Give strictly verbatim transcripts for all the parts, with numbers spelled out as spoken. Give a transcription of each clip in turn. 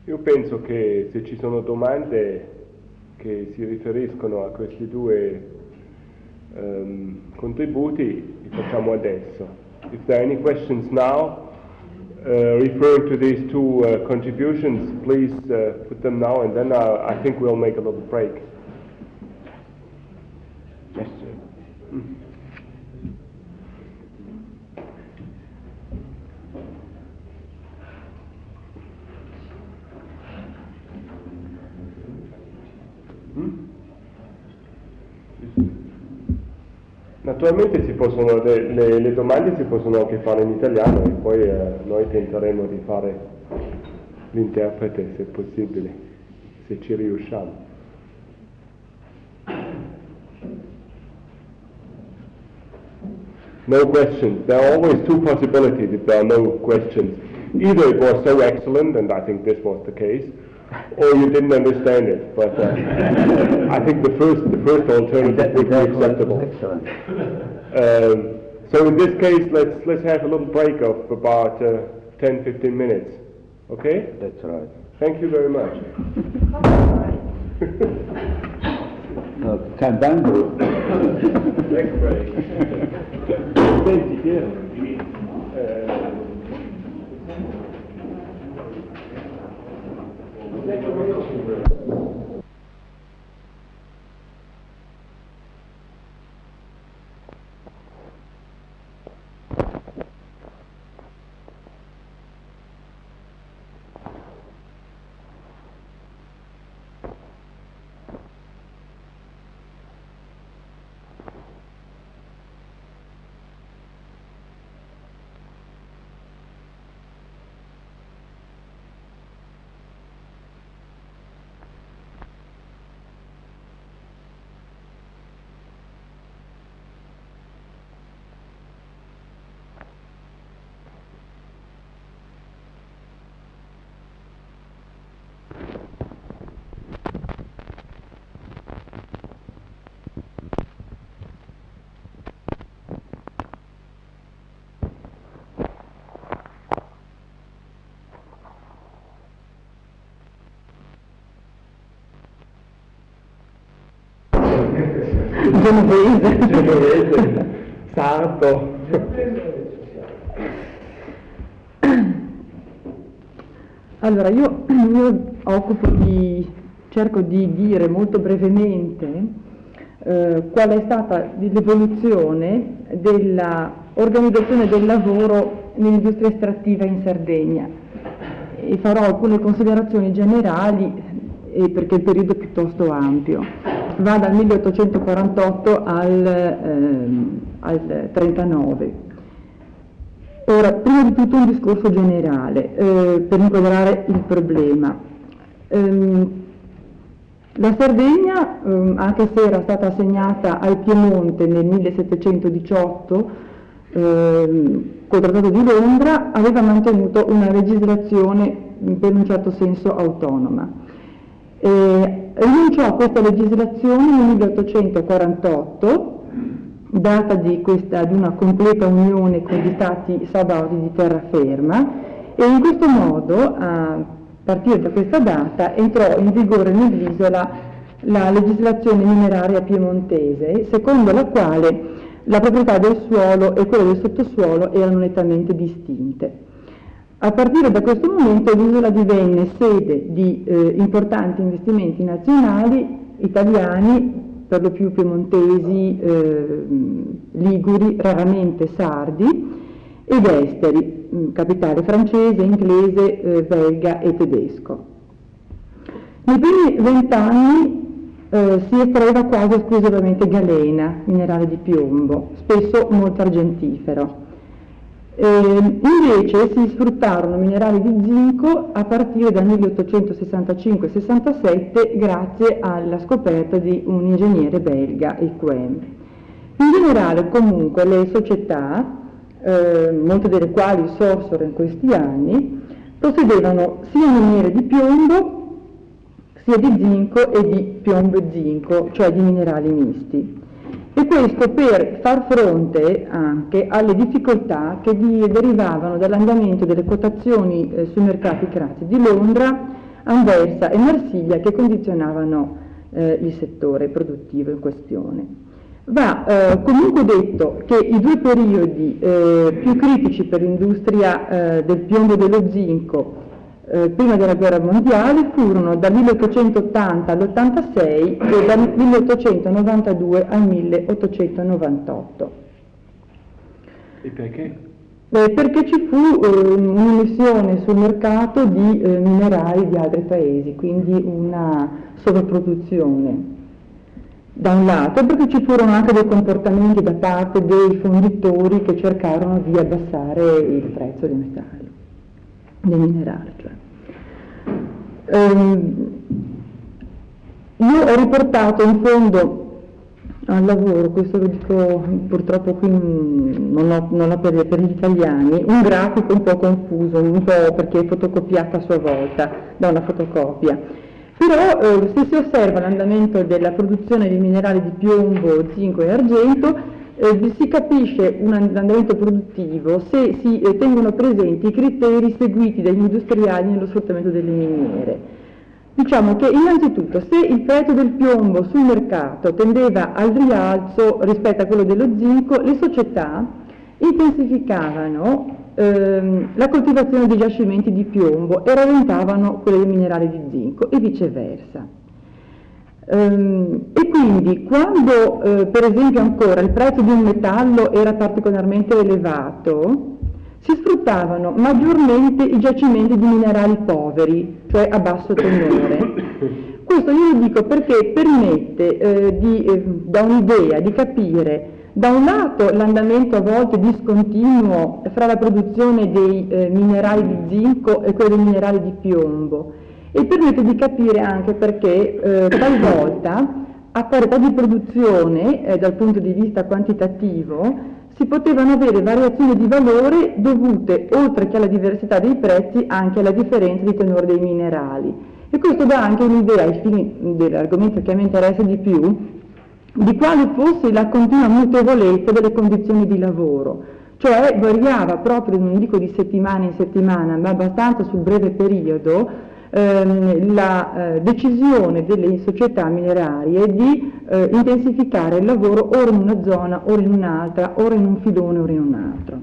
Io penso che se ci sono domande che si riferiscono a questi due um, contributi, li facciamo adesso. If there are any questions now, uh, referring to these two uh, contributions, please uh, put them now, and then uh, I think we'll make a little break. Yes, sir. Mm. Naturalmente si possono, le, le, le domande si possono anche fare in italiano e poi eh, noi tenteremo di fare l'interprete se possibile, se ci riusciamo. No questions. There are always two possibilities if there are no questions. Either it was so excellent, and I think this was the case, or you didn't understand it. But uh, I think the first, the first alternative would be acceptable. Excellent. Um, so in this case, let's let's have a little break of about uh, ten to fifteen minutes. Okay? That's right. Thank you very much. No, cantando. Next break. Senti, Piero. Genovese, genovese, sardo. Allora, io mi occupo di, cerco di dire molto brevemente eh, qual è stata l'evoluzione dell'organizzazione del lavoro nell'industria estrattiva in Sardegna e farò alcune considerazioni generali e perché il periodo è piuttosto ampio. Va dal milleottocentoquarantotto al, ehm, al trentanove. Ora, prima di tutto un discorso generale eh, per inquadrare il problema. Ehm, la Sardegna, ehm, anche se era stata assegnata al Piemonte nel millesettecentodiciotto ehm, col Trattato di Londra, aveva mantenuto una legislazione per un certo senso autonoma. Eh, rinunciò a questa legislazione nel milleottocentoquarantotto, data di, questa, di una completa unione con gli stati sabauti di terraferma, e in questo modo, a partire da questa data, entrò in vigore nell'isola la legislazione mineraria piemontese, secondo la quale la proprietà del suolo e quella del sottosuolo erano nettamente distinte. A partire da questo momento l'isola divenne sede di eh, importanti investimenti nazionali, italiani, per lo più piemontesi, eh, liguri, raramente sardi, ed esteri, mh, capitale francese, inglese, eh, belga e tedesco. Nei primi vent'anni eh, si estraeva quasi esclusivamente galena, minerale di piombo, spesso molto argentifero. Eh, invece si sfruttarono minerali di zinco a partire dal milleottocentosessantacinque sessantasette grazie alla scoperta di un ingegnere belga, Equem. In generale comunque le società, eh, molte delle quali sorsero in questi anni, possedevano sia miniere di piombo sia di zinco e di piombo e zinco, cioè di minerali misti. E questo per far fronte anche alle difficoltà che derivavano dall'andamento delle quotazioni eh, sui mercati crazzi di Londra, Anversa e Marsiglia, che condizionavano eh, il settore produttivo in questione. Va eh, comunque detto che i due periodi eh, più critici per l'industria eh, del piombo e dello zinco eh, prima della guerra mondiale furono dal milleottocentottanta all'ottantasei e dal milleottocentonovantadue al milleottocentonovantotto. E perché? Eh, perché ci fu eh, un'emissione sul mercato di eh, minerali di altri paesi, quindi una sovrapproduzione. Da un lato, perché ci furono anche dei comportamenti da parte dei fonditori che cercarono di abbassare il prezzo dei metalli, dei minerali. Cioè. Ehm, io ho riportato in fondo al lavoro, questo lo dico purtroppo qui non ho, non ho per, per gli italiani, un grafico un po' confuso, un po' perché è fotocopiata a sua volta da una fotocopia. Però eh, se si osserva l'andamento della produzione di minerali di piombo, zinco e argento, eh, si capisce un andamento produttivo se si eh, tengono presenti i criteri seguiti dagli industriali nello sfruttamento delle miniere. Diciamo che innanzitutto se il prezzo del piombo sul mercato tendeva al rialzo rispetto a quello dello zinco, le società intensificavano ehm, la coltivazione dei giacimenti di piombo e rallentavano quelle dei minerali di zinco e viceversa. Ehm, e quindi quando eh, per esempio ancora il prezzo di un metallo era particolarmente elevato, si sfruttavano maggiormente i giacimenti di minerali poveri, cioè a basso tenore. Questo io lo dico perché permette eh, di, eh, da un'idea di capire da un lato l'andamento a volte discontinuo fra la produzione dei eh, minerali di zinco e quello dei minerali di piombo e permette di capire anche perché eh, talvolta a parità di produzione eh, dal punto di vista quantitativo si potevano avere variazioni di valore dovute, oltre che alla diversità dei prezzi, anche alla differenza di tenore dei minerali. E questo dà anche un'idea, ai fini dell'argomento che a me interessa di più, di quale fosse la continua mutevolezza delle condizioni di lavoro. Cioè variava proprio, non dico di settimana in settimana, ma abbastanza sul breve periodo, ehm, la eh, decisione delle società minerarie di eh, intensificare il lavoro ora in una zona, ora in un'altra, ora in un filone, ora in un altro.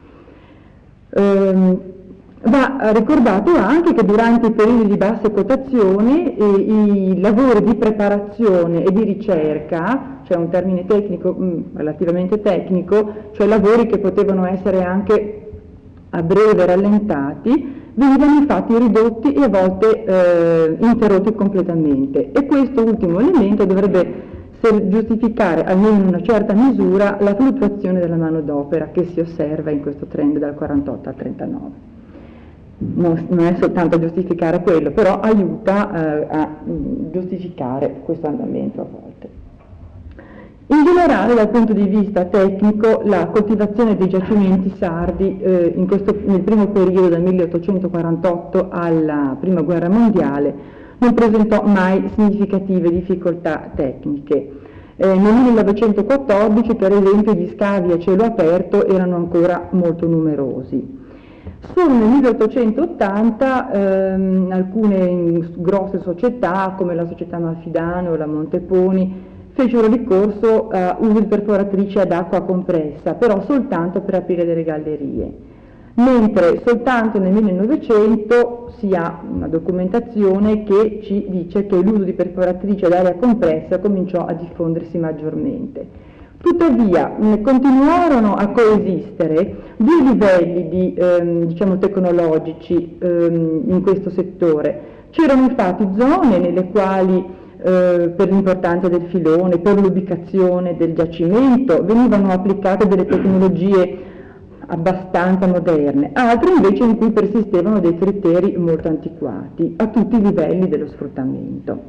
Ehm, va ricordato anche che durante i periodi di bassa quotazione eh, i lavori di preparazione e di ricerca, cioè un termine tecnico, mh, relativamente tecnico, cioè lavori che potevano essere anche a breve rallentati, venivano infatti ridotti e a volte eh, interrotti completamente. E questo ultimo elemento dovrebbe giustificare, almeno in una certa misura, la fluttuazione della manodopera che si osserva in questo trend dal quarantotto al trentanove. Non, non è soltanto giustificare quello, però aiuta eh, a giustificare questo andamento a volte. In generale, dal punto di vista tecnico, la coltivazione dei giacimenti sardi eh, in questo, nel primo periodo dal milleottocentoquarantotto alla Prima Guerra Mondiale non presentò mai significative difficoltà tecniche. Eh, nel millenovecentoquattordici, per esempio, gli scavi a cielo aperto erano ancora molto numerosi. Solo nel milleottocentottanta ehm, alcune grosse società, come la società Malfidano o la Monteponi, fecero ricorso a uso di perforatrici ad acqua compressa, però soltanto per aprire delle gallerie. Mentre soltanto nel millenovecento si ha una documentazione che ci dice che l'uso di perforatrici ad aria compressa cominciò a diffondersi maggiormente. Tuttavia mh, continuarono a coesistere due livelli di, ehm, diciamo, tecnologici ehm, in questo settore. C'erano infatti zone nelle quali eh, per l'importanza del filone, per l'ubicazione del giacimento, venivano applicate delle tecnologie abbastanza moderne, altre invece in cui persistevano dei criteri molto antiquati a tutti i livelli dello sfruttamento.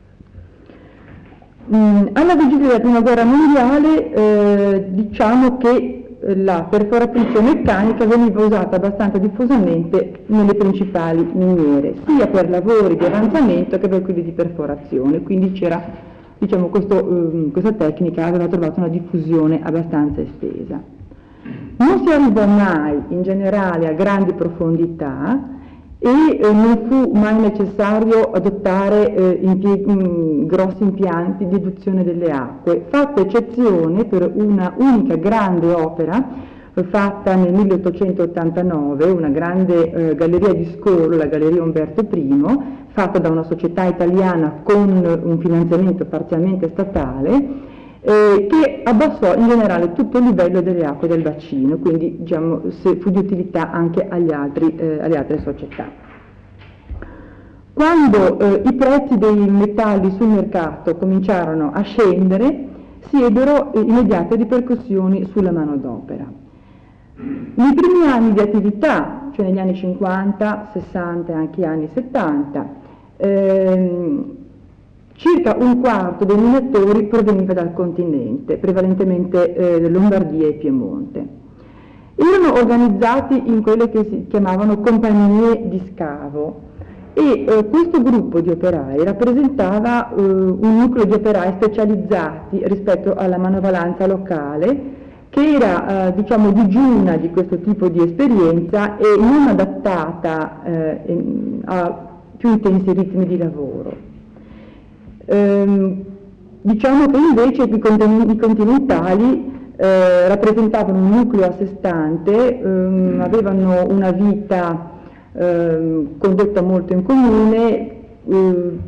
Mm, alla vigilia della Prima Guerra Mondiale eh, diciamo che la perforatrice meccanica veniva usata abbastanza diffusamente nelle principali miniere, sia per lavori di avanzamento che per quelli di perforazione, quindi c'era, diciamo, questo, um, questa tecnica aveva trovato una diffusione abbastanza estesa. Non si arrivò mai in generale a grandi profondità e eh, non fu mai necessario adottare eh, impie- mh, grossi impianti di eduzione delle acque, fatta eccezione per una unica grande opera eh, fatta nel milleottocentottantanove, una grande eh, galleria di scolo, la Galleria Umberto I, fatta da una società italiana con un finanziamento parzialmente statale, eh, che abbassò in generale tutto il livello delle acque del bacino, quindi diciamo, se fu di utilità anche agli altri, eh, alle altre società. Quando eh, i prezzi dei metalli sul mercato cominciarono a scendere, si ebbero eh, immediate ripercussioni sulla manodopera. Nei primi anni di attività, cioè negli anni cinquanta, sessanta e anche anni settanta, ehm, circa un quarto dei minatori proveniva dal continente, prevalentemente eh, Lombardia e Piemonte. Erano organizzati in quelle che si chiamavano compagnie di scavo e eh, questo gruppo di operai rappresentava eh, un nucleo di operai specializzati rispetto alla manovalanza locale, che era eh, diciamo digiuna di questo tipo di esperienza e non adattata eh, in, a più intensi ritmi di lavoro. Ehm, diciamo che invece i, continenti, i continentali eh, rappresentavano un nucleo a sé stante, ehm, avevano una vita ehm, condotta molto in comune, eh,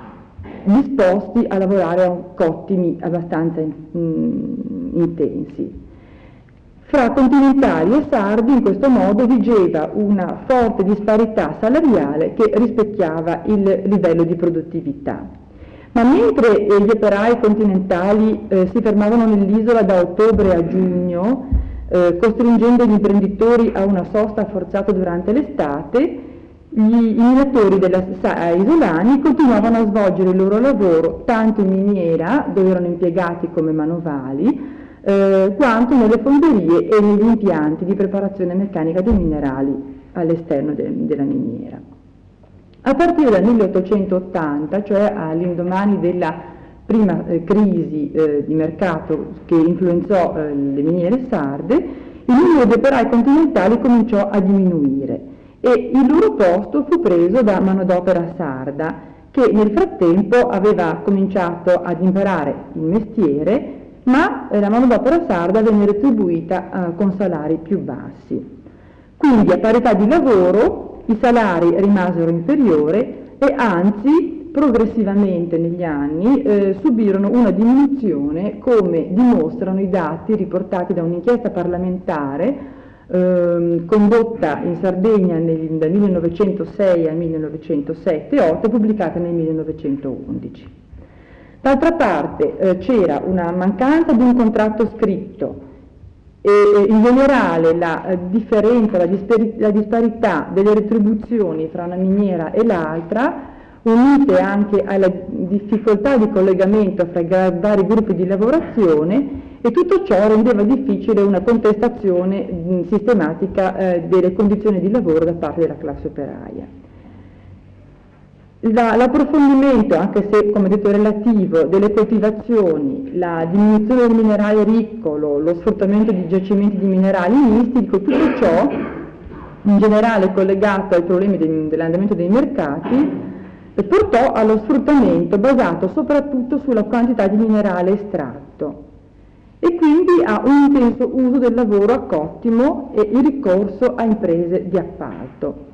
disposti a lavorare a cottimi abbastanza in, intensi. Fra continentali e sardi in questo modo vigeva una forte disparità salariale che rispecchiava il livello di produttività. Ma mentre eh, gli operai continentali eh, si fermavano nell'isola da ottobre a giugno, eh, costringendo gli imprenditori a una sosta forzata durante l'estate, gli, i minatori della, sa, isolani continuavano a svolgere il loro lavoro tanto in miniera, dove erano impiegati come manovali, eh, quanto nelle fonderie e negli impianti di preparazione meccanica dei minerali all'esterno de, della miniera. A partire dal milleottocentottanta, cioè all'indomani della prima eh, crisi eh, di mercato che influenzò eh, le miniere sarde, il numero di operai continentali cominciò a diminuire e il loro posto fu preso da manodopera sarda, che nel frattempo aveva cominciato ad imparare il mestiere, ma eh, la manodopera sarda venne retribuita eh, con salari più bassi. Quindi a parità di lavoro i salari rimasero inferiori e anzi progressivamente negli anni eh, subirono una diminuzione, come dimostrano i dati riportati da un'inchiesta parlamentare eh, condotta in Sardegna nel, dal millenovecentosei al millenovecentosette e otto e pubblicata nel millenovecentoundici. D'altra parte eh, c'era una mancanza di un contratto scritto e in generale la eh, differenza, la, dispari- la disparità delle retribuzioni fra una miniera e l'altra, unite anche alla difficoltà di collegamento fra i vari gruppi di lavorazione, e tutto ciò rendeva difficile una contestazione mh, sistematica eh, delle condizioni di lavoro da parte della classe operaia. La, l'approfondimento, anche se come detto relativo, delle coltivazioni, la diminuzione del minerario riccolo, lo sfruttamento di giacimenti di minerali misti, tutto ciò in generale collegato ai problemi de, dell'andamento dei mercati, portò allo sfruttamento basato soprattutto sulla quantità di minerale estratto e quindi a un intenso uso del lavoro a cottimo e il ricorso a imprese di appalto.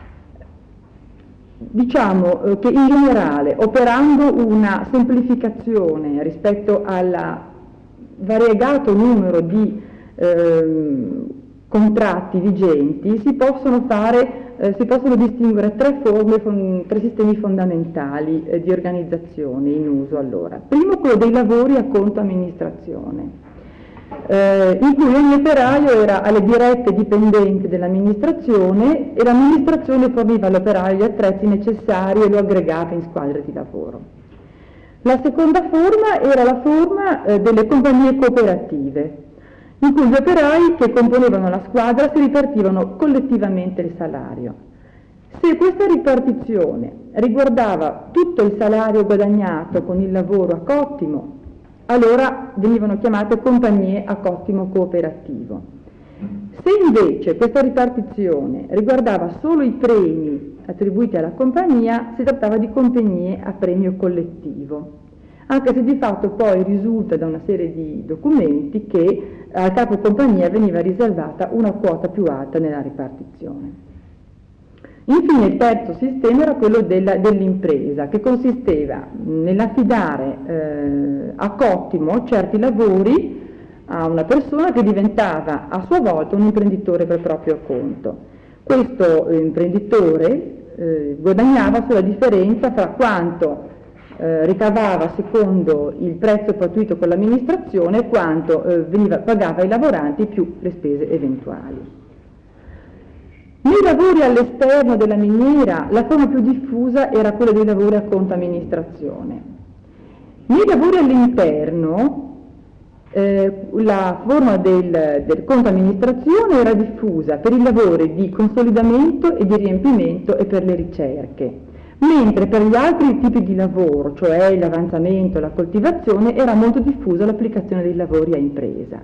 Diciamo eh, che in generale, operando una semplificazione rispetto al variegato numero di eh, contratti vigenti, si possono fare, eh, si possono distinguere tre forme, fon- tre sistemi fondamentali eh, di organizzazione in uso allora. Primo, quello dei lavori a conto amministrazione, Eh, in cui ogni operaio era alle dirette dipendenti dell'amministrazione e l'amministrazione forniva all'operaio gli attrezzi necessari e lo aggregava in squadre di lavoro. La seconda forma era la forma eh, delle compagnie cooperative, in cui gli operai che componevano la squadra si ripartivano collettivamente il salario. Se questa ripartizione riguardava tutto il salario guadagnato con il lavoro a cottimo, allora venivano chiamate compagnie a cottimo cooperativo. Se invece questa ripartizione riguardava solo i premi attribuiti alla compagnia, si trattava di compagnie a premio collettivo, anche se di fatto poi risulta da una serie di documenti che al capo compagnia veniva riservata una quota più alta nella ripartizione. Infine il terzo sistema era quello della, dell'impresa, che consisteva nell'affidare eh, a cottimo certi lavori a una persona che diventava a sua volta un imprenditore per proprio conto. Questo eh, imprenditore eh, guadagnava sulla differenza fra quanto eh, ricavava secondo il prezzo pattuito con l'amministrazione e quanto eh, veniva, pagava ai lavoranti più le spese eventuali. Nei lavori all'esterno della miniera la forma più diffusa era quella dei lavori a conto amministrazione. Nei lavori all'interno eh, la forma del, del conto amministrazione era diffusa per i lavori di consolidamento e di riempimento e per le ricerche, mentre per gli altri tipi di lavoro, cioè l'avanzamento, la coltivazione, era molto diffusa l'applicazione dei lavori a impresa.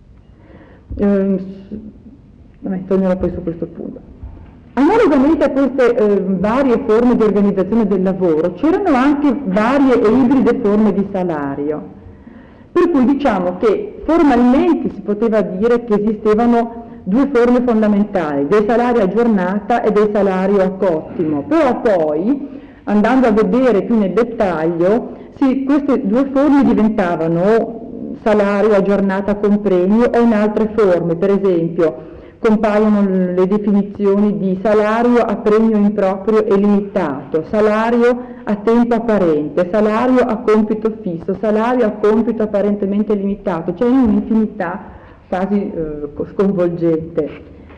Eh, Vabbè, tornerò poi su questo punto. Analogamente a queste eh, varie forme di organizzazione del lavoro, c'erano anche varie e ibride forme di salario, per cui diciamo che formalmente si poteva dire che esistevano due forme fondamentali, dei salari a giornata e dei salari a cottimo, però poi, andando a vedere più nel dettaglio, sì, queste due forme diventavano salario a giornata con premio o in altre forme, per esempio compaiono le definizioni di salario a premio improprio e limitato, salario a tempo apparente, salario a compito fisso, salario a compito apparentemente limitato, cioè un'infinità quasi eh, sconvolgente.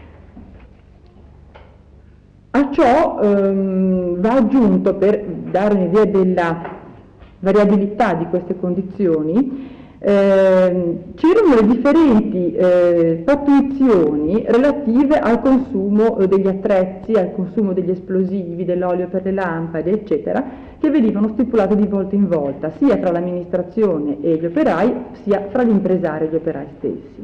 A ciò ehm, va aggiunto, per dare un'idea della variabilità di queste condizioni, Eh, c'erano le differenti eh, pattuizioni relative al consumo eh, degli attrezzi, al consumo degli esplosivi, dell'olio per le lampade, eccetera, che venivano stipulate di volta in volta, sia tra l'amministrazione e gli operai, sia fra gli impresari e gli operai stessi.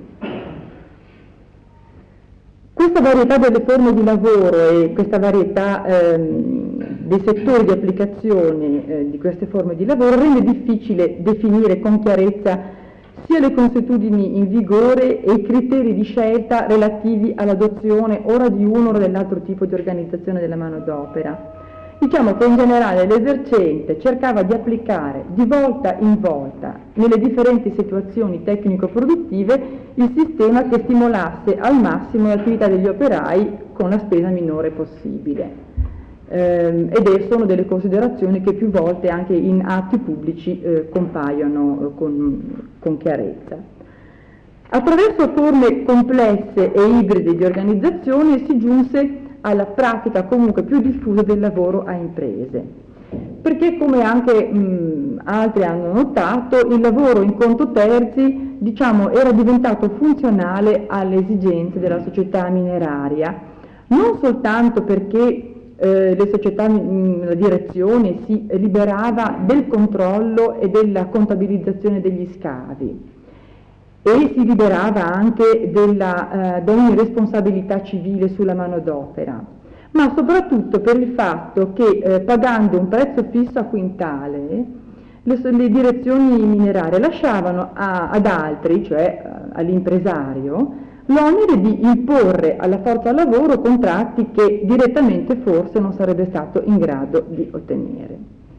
Questa varietà delle forme di lavoro e questa varietà ehm, dei settori di applicazione eh, di queste forme di lavoro rende difficile definire con chiarezza sia le consuetudini in vigore e i criteri di scelta relativi all'adozione ora di uno o dell'altro tipo di organizzazione della manodopera. Diciamo che in generale l'esercente cercava di applicare di volta in volta nelle differenti situazioni tecnico-produttive il sistema che stimolasse al massimo l'attività degli operai con la spesa minore possibile. Eh, ed è, sono delle considerazioni che più volte anche in atti pubblici eh, compaiono eh, con, con chiarezza. Attraverso forme complesse e ibride di organizzazione si giunse alla pratica comunque più diffusa del lavoro a imprese, perché come anche mh, altri hanno notato, il lavoro in conto terzi diciamo, era diventato funzionale alle esigenze della società mineraria, non soltanto perché Eh, le società, mh, la direzione si liberava del controllo e della contabilizzazione degli scavi e si liberava anche della, eh, da ogni responsabilità civile sulla manodopera, ma soprattutto per il fatto che eh, pagando un prezzo fisso a quintale le, le direzioni minerarie lasciavano a, ad altri, cioè all'impresario, l'onere di imporre alla forza lavoro contratti che direttamente forse non sarebbe stato in grado di ottenere.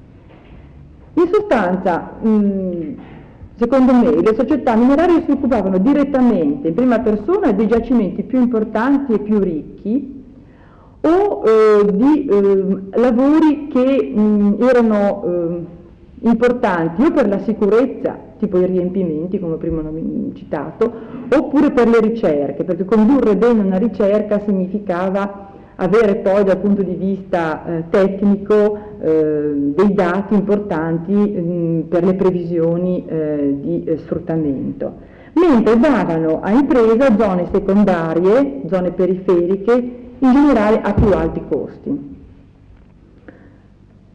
In sostanza, mh, secondo me, le società minerarie si occupavano direttamente, in prima persona, dei giacimenti più importanti e più ricchi o eh, di eh, lavori che mh, erano eh, importanti o per la sicurezza, tipo i riempimenti, come prima citato, oppure per le ricerche, perché condurre bene una ricerca significava avere poi dal punto di vista eh, tecnico eh, dei dati importanti mh, per le previsioni eh, di eh, sfruttamento, mentre davano a impresa zone secondarie, zone periferiche, in generale a più alti costi.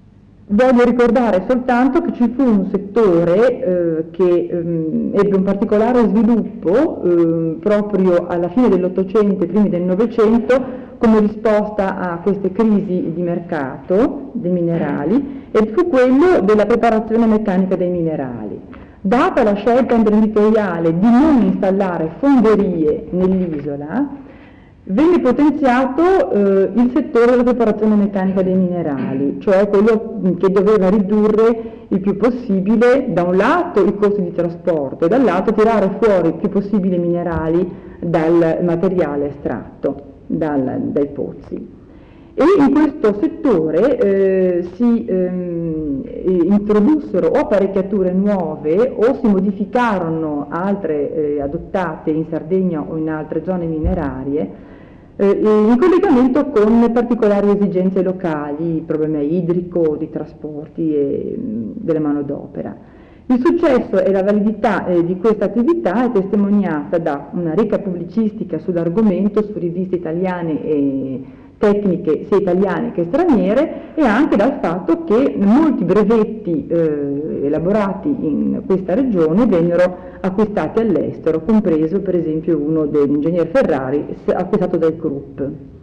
Voglio ricordare soltanto che ci fu un settore eh, che ehm, ebbe un particolare sviluppo eh, proprio alla fine dell'Ottocento e primi del Novecento come risposta a queste crisi di mercato dei minerali, e fu quello della preparazione meccanica dei minerali. Data la scelta imprenditoriale di non installare fonderie nell'isola, venne potenziato eh, il settore della preparazione meccanica dei minerali, cioè quello che doveva ridurre il più possibile, da un lato, i costi di trasporto e dall'altro tirare fuori il più possibile minerali dal materiale estratto dal, dai pozzi. E in questo settore eh, si ehm, introdussero o apparecchiature nuove o si modificarono altre eh, adottate in Sardegna o in altre zone minerarie, in collegamento con particolari esigenze locali, il problema idrico, di trasporti e della manodopera. Il successo e la validità eh, di questa attività è testimoniata da una ricca pubblicistica sull'argomento su riviste italiane e tecniche sia italiane che straniere, e anche dal fatto che molti brevetti eh, elaborati in questa regione vennero acquistati all'estero, compreso per esempio uno dell'ingegner Ferrari acquistato dal Krupp.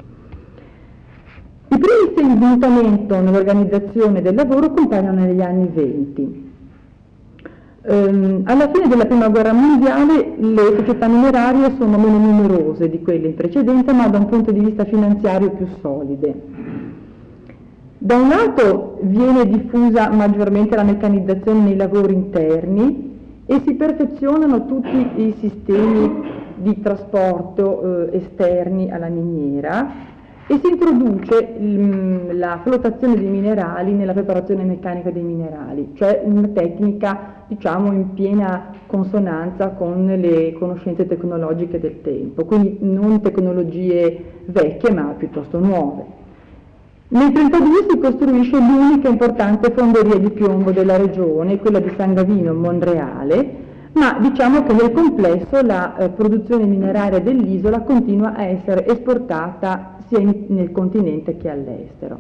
I primi segni di mutamento nell'organizzazione del lavoro compaiono negli anni venti. Um, alla fine della prima guerra mondiale le società minerarie sono meno numerose di quelle in precedenza, ma da un punto di vista finanziario più solide. Da un lato viene diffusa maggiormente la meccanizzazione nei lavori interni e si perfezionano tutti i sistemi di trasporto eh, esterni alla miniera, e si introduce mh, la flottazione dei minerali nella preparazione meccanica dei minerali, cioè una tecnica, diciamo, in piena consonanza con le conoscenze tecnologiche del tempo, quindi non tecnologie vecchie ma piuttosto nuove. Nel trentadue si costruisce l'unica importante fonderia di piombo della regione, quella di San Gavino, Monreale, ma diciamo che nel complesso la eh, produzione mineraria dell'isola continua a essere esportata sia in, nel continente che all'estero.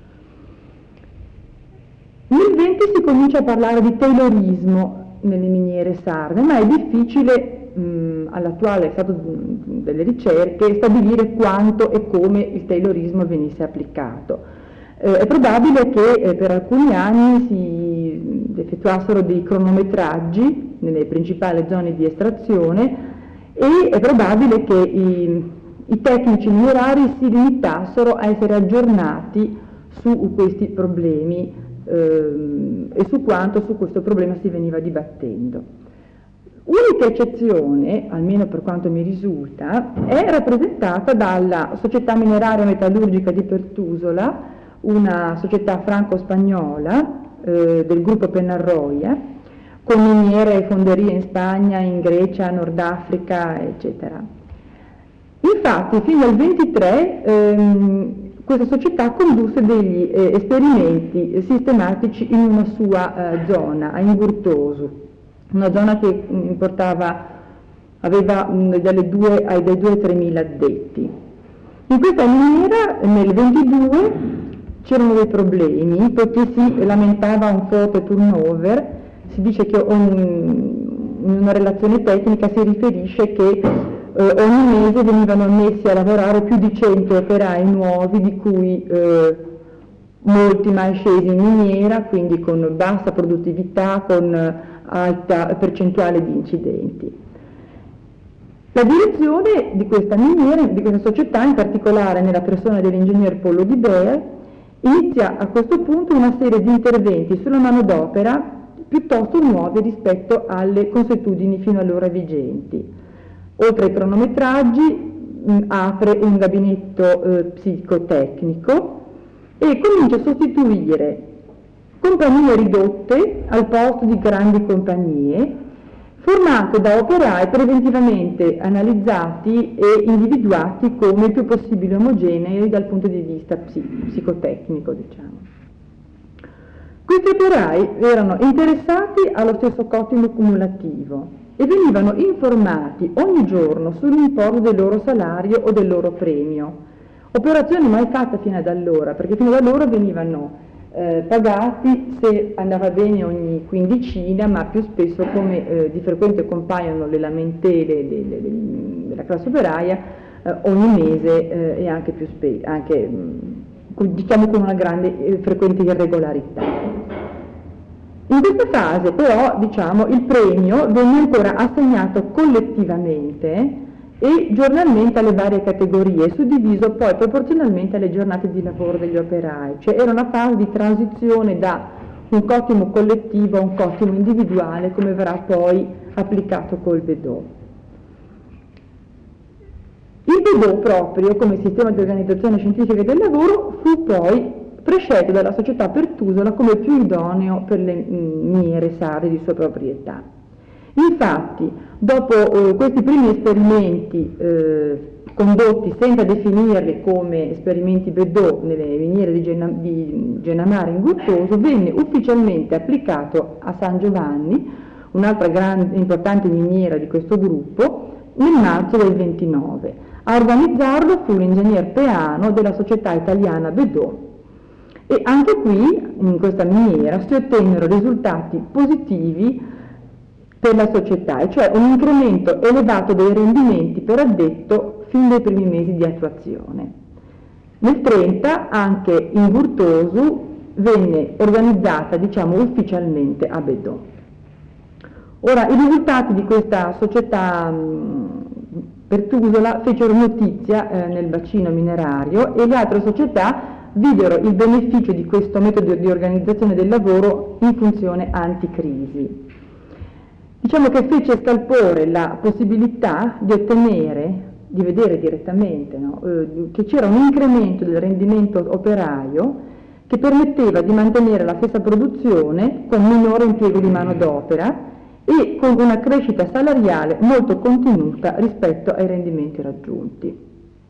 Nel venti si comincia a parlare di taylorismo nelle miniere sarde, ma è difficile mh, all'attuale stato delle ricerche stabilire quanto e come il taylorismo venisse applicato. Eh, è probabile che eh, per alcuni anni si effettuassero dei cronometraggi nelle principali zone di estrazione, e è probabile che i I tecnici minerari si limitassero a essere aggiornati su questi problemi ehm, e su quanto su questo problema si veniva dibattendo. Unica eccezione, almeno per quanto mi risulta, è rappresentata dalla Società Mineraria Metallurgica di Pertusola, una società franco-spagnola eh, del gruppo Penarroia, con miniere e fonderie in Spagna, in Grecia, Nord Africa, eccetera. Infatti fino al ventitré ehm, questa società condusse degli eh, esperimenti sistematici in una sua eh, zona, a Ingurtosu, una zona che importava, aveva mh, dalle due ai dai due ai tremila addetti. In questa miniera nel ventidue c'erano dei problemi perché si lamentava un forte turnover. Si dice che in una relazione tecnica si riferisce che Eh, ogni mese venivano ammessi a lavorare più di cento operai nuovi, di cui eh, molti mai scesi in miniera, quindi con bassa produttività, con alta percentuale di incidenti. La direzione di questa miniera, di questa società, in particolare nella persona dell'ingegner Pollo Di Beer, inizia a questo punto una serie di interventi sulla manodopera piuttosto nuovi rispetto alle consuetudini fino allora vigenti. Oltre ai cronometraggi mh, apre un gabinetto eh, psicotecnico e comincia a sostituire compagnie ridotte al posto di grandi compagnie, formate da operai preventivamente analizzati e individuati come il più possibile omogenei dal punto di vista psi- psicotecnico, diciamo. Questi operai erano interessati allo stesso cottimo cumulativo e venivano informati ogni giorno sull'importo del loro salario o del loro premio. Operazione mai fatta fino ad allora, perché fino ad allora venivano eh, pagati se andava bene ogni quindicina, ma più spesso, come eh, di frequente compaiono le lamentele de, de, de, della classe operaia, eh, ogni mese eh, e anche più spesso, anche mh, diciamo con una grande eh, frequente irregolarità. In questa fase però, diciamo, il premio venne ancora assegnato collettivamente e giornalmente alle varie categorie, suddiviso poi proporzionalmente alle giornate di lavoro degli operai, cioè era una fase di transizione da un cottimo collettivo a un cottimo individuale, come verrà poi applicato col Bedeau. Il Bedeau proprio, come sistema di organizzazione scientifica del lavoro, fu poi prescelto dalla società Pertusola come più idoneo per le miniere sarde di sua proprietà. Infatti, dopo eh, questi primi esperimenti eh, condotti senza definirli come esperimenti Bedeau nelle miniere di, Gena, di Genamare in Guttoso, venne ufficialmente applicato a San Giovanni, un'altra grande, importante miniera di questo gruppo, nel marzo del ventinove. A organizzarlo fu l'ingegner Peano della società italiana Bedeau. E anche qui, in questa miniera, si ottennero risultati positivi per la società, e cioè un incremento elevato dei rendimenti per addetto fin dai primi mesi di attuazione. Nel trenta anche in Gurtosu venne organizzata, diciamo, ufficialmente a Bedeau. Ora, i risultati di questa società mh, Pertusola fecero notizia eh, nel bacino minerario e le altre società videro il beneficio di questo metodo di organizzazione del lavoro in funzione anticrisi. Diciamo che fece scalpore la possibilità di ottenere, di vedere direttamente, no? eh, che c'era un incremento del rendimento operaio che permetteva di mantenere la stessa produzione con minore impiego di manodopera e con una crescita salariale molto contenuta rispetto ai rendimenti raggiunti.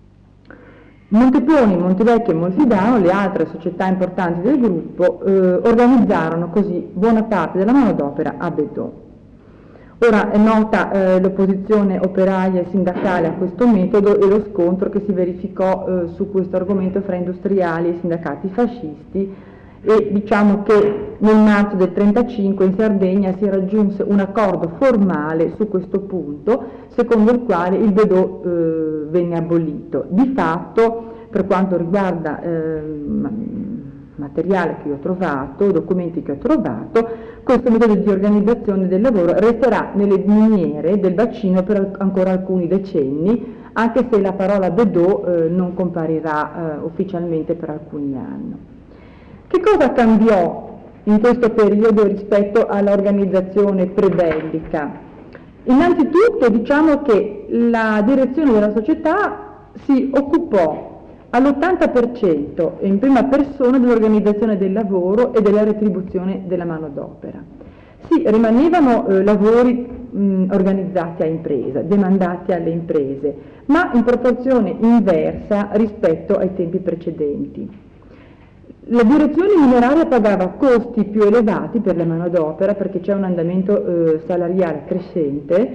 Montepioni, Montevecchio e Molfidano, le altre società importanti del gruppo, eh, organizzarono così buona parte della manodopera a Bedeau. Ora è nota eh, l'opposizione operaia e sindacale a questo metodo e lo scontro che si verificò eh, su questo argomento fra industriali e sindacati fascisti, e diciamo che nel marzo del trentacinque in Sardegna si raggiunse un accordo formale su questo punto, secondo il quale il Bedeau eh, venne abolito. Di fatto, per quanto riguarda eh, materiale che ho trovato, documenti che ho trovato, questo metodo di organizzazione del lavoro resterà nelle miniere del bacino per ancora alcuni decenni, anche se la parola Bedeau eh, non comparirà eh, ufficialmente per alcuni anni. Che cosa cambiò in questo periodo rispetto all'organizzazione prebellica? Innanzitutto diciamo che la direzione della società si occupò all'ottanta per cento in prima persona dell'organizzazione del lavoro e della retribuzione della manodopera. Sì, rimanevano eh, lavori mh, organizzati a impresa, demandati alle imprese, ma in proporzione inversa rispetto ai tempi precedenti. La direzione mineraria pagava costi più elevati per la manodopera perché c'è un andamento eh, salariale crescente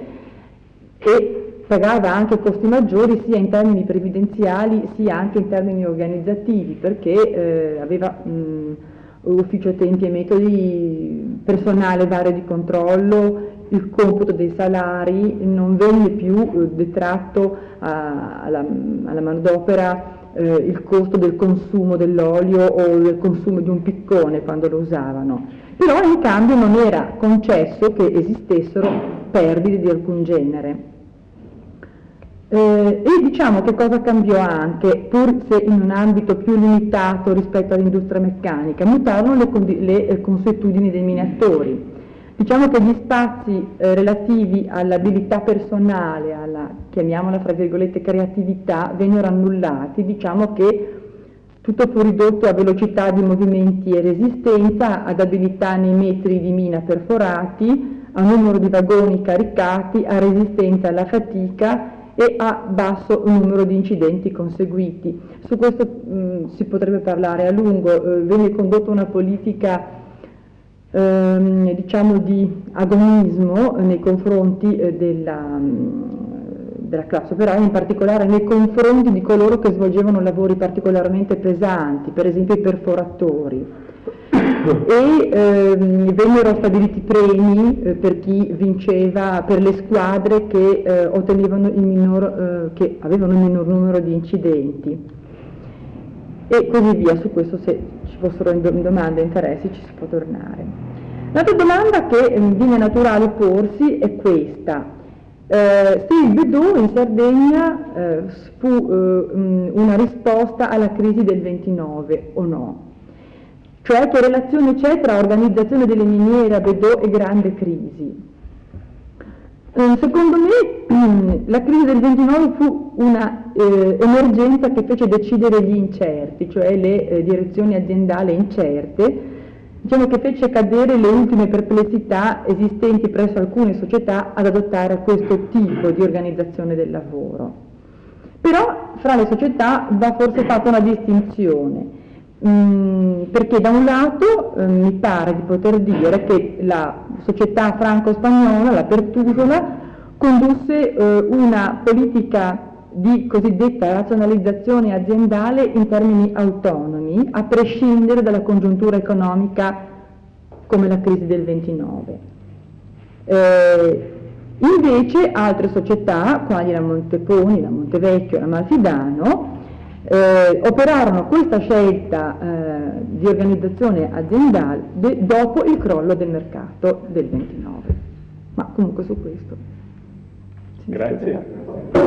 e pagava anche costi maggiori sia in termini previdenziali sia anche in termini organizzativi perché eh, aveva mh, ufficio tempi e metodi, personale vario di controllo, il computo dei salari, non venne più eh, detratto a, alla, alla manodopera eh, il costo del consumo dell'olio o del consumo di un piccone quando lo usavano, però in cambio non era concesso che esistessero perdite di alcun genere. Eh, e diciamo che cosa cambiò anche, pur se in un ambito più limitato rispetto all'industria meccanica, mutarono le, le eh, consuetudini dei minatori. Diciamo che gli spazi eh, relativi all'abilità personale, alla, chiamiamola fra virgolette, creatività, vennero annullati. Diciamo che tutto fu ridotto a velocità di movimenti e resistenza, ad abilità nei metri di mina perforati, a numero di vagoni caricati, a resistenza alla fatica e a basso numero di incidenti conseguiti. Su questo mh, si potrebbe parlare a lungo. Eh, venne condotta una politica ehm, diciamo di agonismo nei confronti eh, della, mh, della classe operaia, in particolare nei confronti di coloro che svolgevano lavori particolarmente pesanti, per esempio i perforatori. e ehm, vennero stabiliti premi eh, per chi vinceva, per le squadre che, eh, ottenevano il minor, eh, che avevano il minor numero di incidenti e così via. Su questo, se ci fossero domande e interessi, ci si può tornare. L'altra domanda che eh, viene naturale porsi è questa. Eh, se il Bedò in Sardegna eh, fu eh, una risposta alla crisi del ventinove o no, cioè che relazione c'è tra organizzazione delle miniere a Bedò e grande crisi. Eh, secondo me la crisi del ventinove fu una eh, emergenza che fece decidere gli incerti, cioè le eh, direzioni aziendali incerte, diciamo che fece cadere le ultime perplessità esistenti presso alcune società ad adottare questo tipo di organizzazione del lavoro. Però fra le società va forse fatta una distinzione, mh, perché da un lato eh, mi pare di poter dire che la società franco-spagnola, la Pertusola, condusse eh, una politica di cosiddetta razionalizzazione aziendale in termini autonomi, a prescindere dalla congiuntura economica come la crisi del ventinove. Eh, invece altre società, quali la Monteponi, la Montevecchio, la Malfidano, eh, operarono questa scelta eh, di organizzazione aziendale de- dopo il crollo del mercato del ventinove. Ma comunque su questo. Grazie.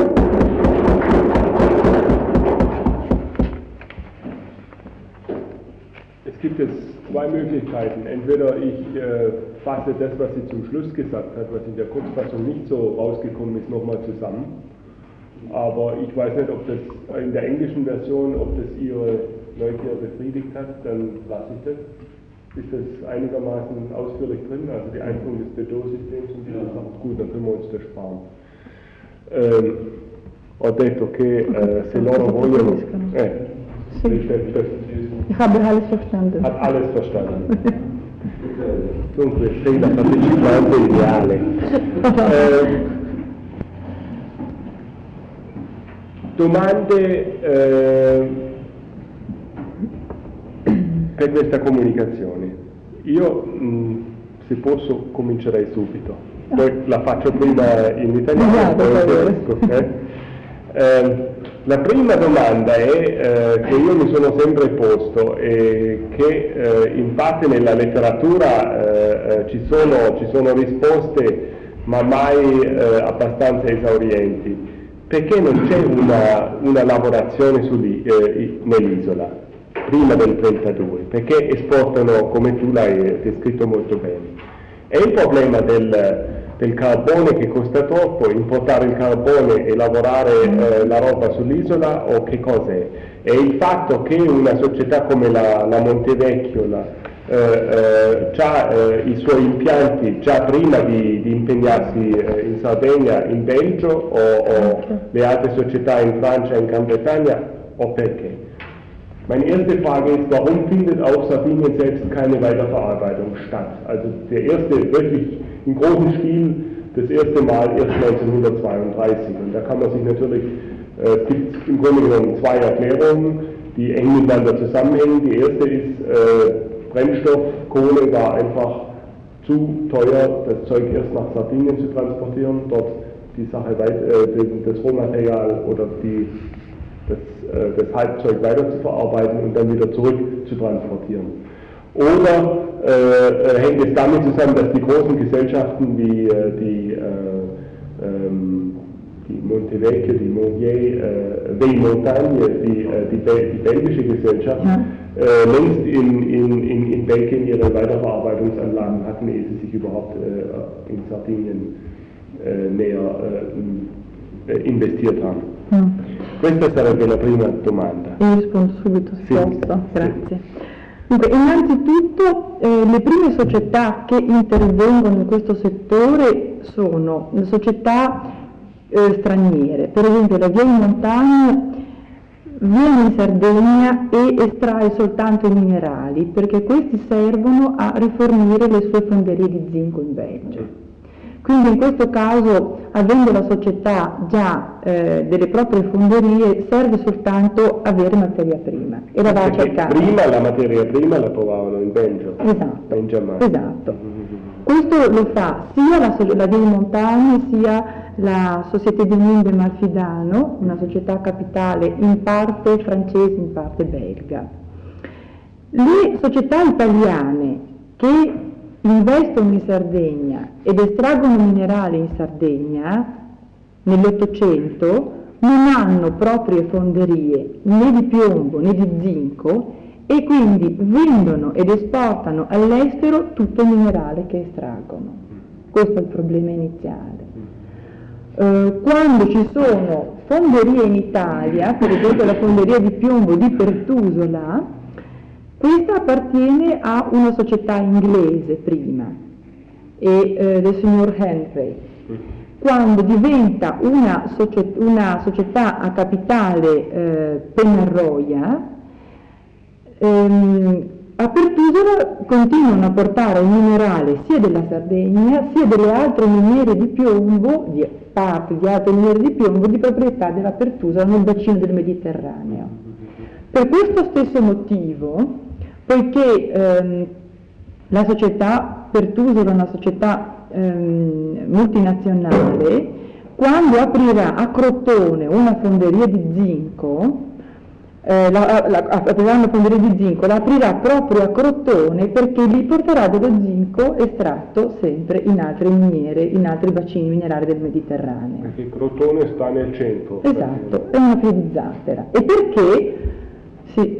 Es gibt jetzt zwei Möglichkeiten. Entweder ich äh, fasse das, was sie zum Schluss gesagt hat, was in der Kurzfassung nicht so rausgekommen ist, nochmal zusammen. Aber ich weiß nicht, ob das in der englischen Version, ob das Ihre Neugier befriedigt hat, dann lasse ich das. Ist das einigermaßen ausführlich drin, also die Einführung des Bedò-Systems und diese Sachen? Gut, dann können wir uns das sparen. Eh, ho detto che eh, se loro vogliono eh, sì. Ich habe alles verstanden. Hat alles verstanden. Dunque sei la partecipante ideale. Eh, domande eh, per questa comunicazione. Io mh, se posso comincerei subito. Poi la faccio prima in italiano e poi in tedesco. Eh? Eh, la prima domanda è eh, che io mi sono sempre posto e che eh, in parte nella letteratura eh, ci, sono, ci sono risposte ma mai eh, abbastanza esaurienti. Perché non c'è una, una lavorazione eh, nell'isola prima del trentadue? Perché esportano, come tu l'hai descritto molto bene? È il problema del, del carbone che costa troppo, importare il carbone e lavorare eh, la roba sull'isola, o che cos'è? È il fatto che una società come la, la Montevecchio la, eh, eh, ha eh, i suoi impianti già prima di, di impegnarsi eh, in Sardegna, in Belgio, o, o le altre società in Francia e in Gran Bretagna, o perché? Meine erste Frage ist, warum findet auf Sardinien selbst keine Weiterverarbeitung statt? Also der erste, wirklich im großen Stil, das erste Mal erst neunzehnhundertzweiunddreißig. Und da kann man sich natürlich, äh, es gibt im Grunde genommen zwei Erklärungen, die eng miteinander zusammenhängen. Die erste ist, äh, Brennstoff, Kohle war einfach zu teuer, das Zeug erst nach Sardinien zu transportieren, dort die Sache weit, äh, das Rohmaterial oder die Das, äh, das Halbzeug weiter zu verarbeiten und dann wieder zurück zu transportieren. Oder äh, hängt es damit zusammen, dass die großen Gesellschaften wie äh, die, äh, ähm, die Montevecchio, die Monnier, äh, Vieille Montagne, die, äh, die, Bel die belgische Gesellschaft, ja. äh, längst in, in, in, in Belgien ihre Weiterverarbeitungsanlagen hatten, ehe sie sich überhaupt äh, in Sardinien äh, näher äh, investiert haben. Mm. Questa sarebbe la prima domanda. Io rispondo subito, se sì, posso, grazie. Dunque, innanzitutto eh, le prime società che intervengono in questo settore sono le società eh, straniere, per esempio la Vieille Montagne viene in Sardegna e estrae soltanto i minerali, perché questi servono a rifornire le sue fonderie di zinco in Belgio. Quindi in questo caso, avendo la società già eh, delle proprie fonderie, serve soltanto avere materia prima e la va a cercare. Prima la materia prima la trovavano in Belgio, Esatto, in Germania. esatto. Questo lo fa sia la, la Via Montagne sia la Société des Mines de Malfidano, una società a capitale in parte francese, in parte belga. Le società italiane che investono in Sardegna ed estraggono minerali in Sardegna nell'Ottocento non hanno proprie fonderie né di piombo né di zinco e quindi vendono ed esportano all'estero tutto il minerale che estraggono. Questo è il problema iniziale. Eh, quando ci sono fonderie in Italia, per esempio la fonderia di piombo di Pertusola, questa appartiene a una società inglese prima, e, eh, del signor Henry. Quando diventa una, socie- una società a capitale eh, Penarroia, ehm, a Pertusola continuano a portare il minerale sia della Sardegna sia delle altre miniere di piombo, di parte di altre miniere di piombo di proprietà della Pertusola nel bacino del Mediterraneo. Per questo stesso motivo, poiché ehm, la società Pertusola è una società ehm, multinazionale, quando aprirà a Crotone una fonderia di zinco, eh, la, la, aprirà una fonderia di zinco, la aprirà proprio a Crotone perché lì porterà dello zinco estratto sempre in altre miniere, in altri bacini minerari del Mediterraneo. Perché Crotone sta nel centro. Esatto, è una via di zattera. E perché? Sì.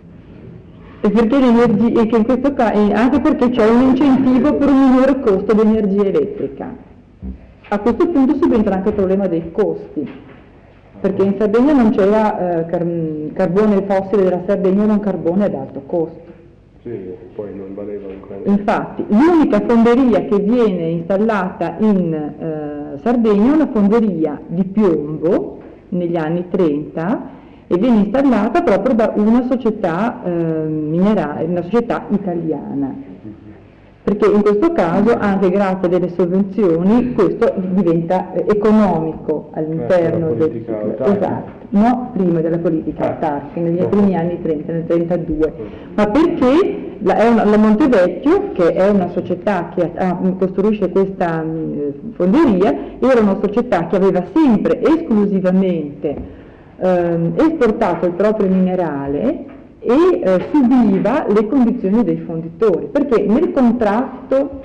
E perché l'energia, e che in questo caso, anche perché c'è un incentivo per un minore costo di energia elettrica. A questo punto subentra anche il problema dei costi, perché in Sardegna non c'era eh, car- carbone fossile della Sardegna, era un carbone ad alto costo. Sì, poi non valeva ancora. Infatti, l'unica fonderia che viene installata in eh, Sardegna è una fonderia di piombo negli anni trenta, e viene installata proprio da una società eh, minerale, una società italiana, perché in questo caso anche grazie a delle sovvenzioni questo diventa eh, economico all'interno del ciclo. Esatto, no, prima della politica autarchica, negli primi anni trenta, nel trentadue, ma perché la, è una, la Montevecchio, che è una società che ha, costruisce questa mh, fonderia, era una società che aveva sempre esclusivamente Ehm, esportato il proprio minerale e eh, subiva le condizioni dei fonditori, perché nel contratto,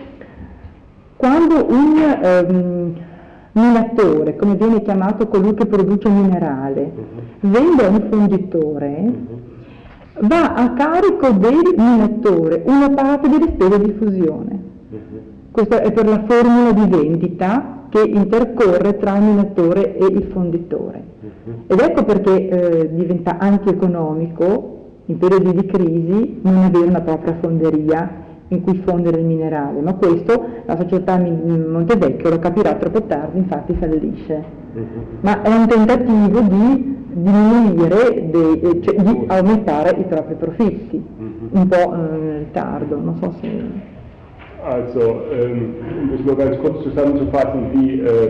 quando un ehm, minatore, come viene chiamato colui che produce minerale, uh-huh. vende a un fonditore, uh-huh. va a carico del minatore una parte delle spese di fusione. Uh-huh. Questo è per la formula di vendita che intercorre tra il minatore e il fonditore. Ed ecco perché eh, diventa anche economico, in periodi di crisi, non avere una propria fonderia in cui fondere il minerale, ma questo la società Montevecchio lo capirà troppo tardi, infatti fallisce. Ma è un tentativo di diminuire, dei, cioè di aumentare i propri profitti, un po' in ritardo, non so se... Also, ähm, um das nur ganz kurz zusammenzufassen, die, äh,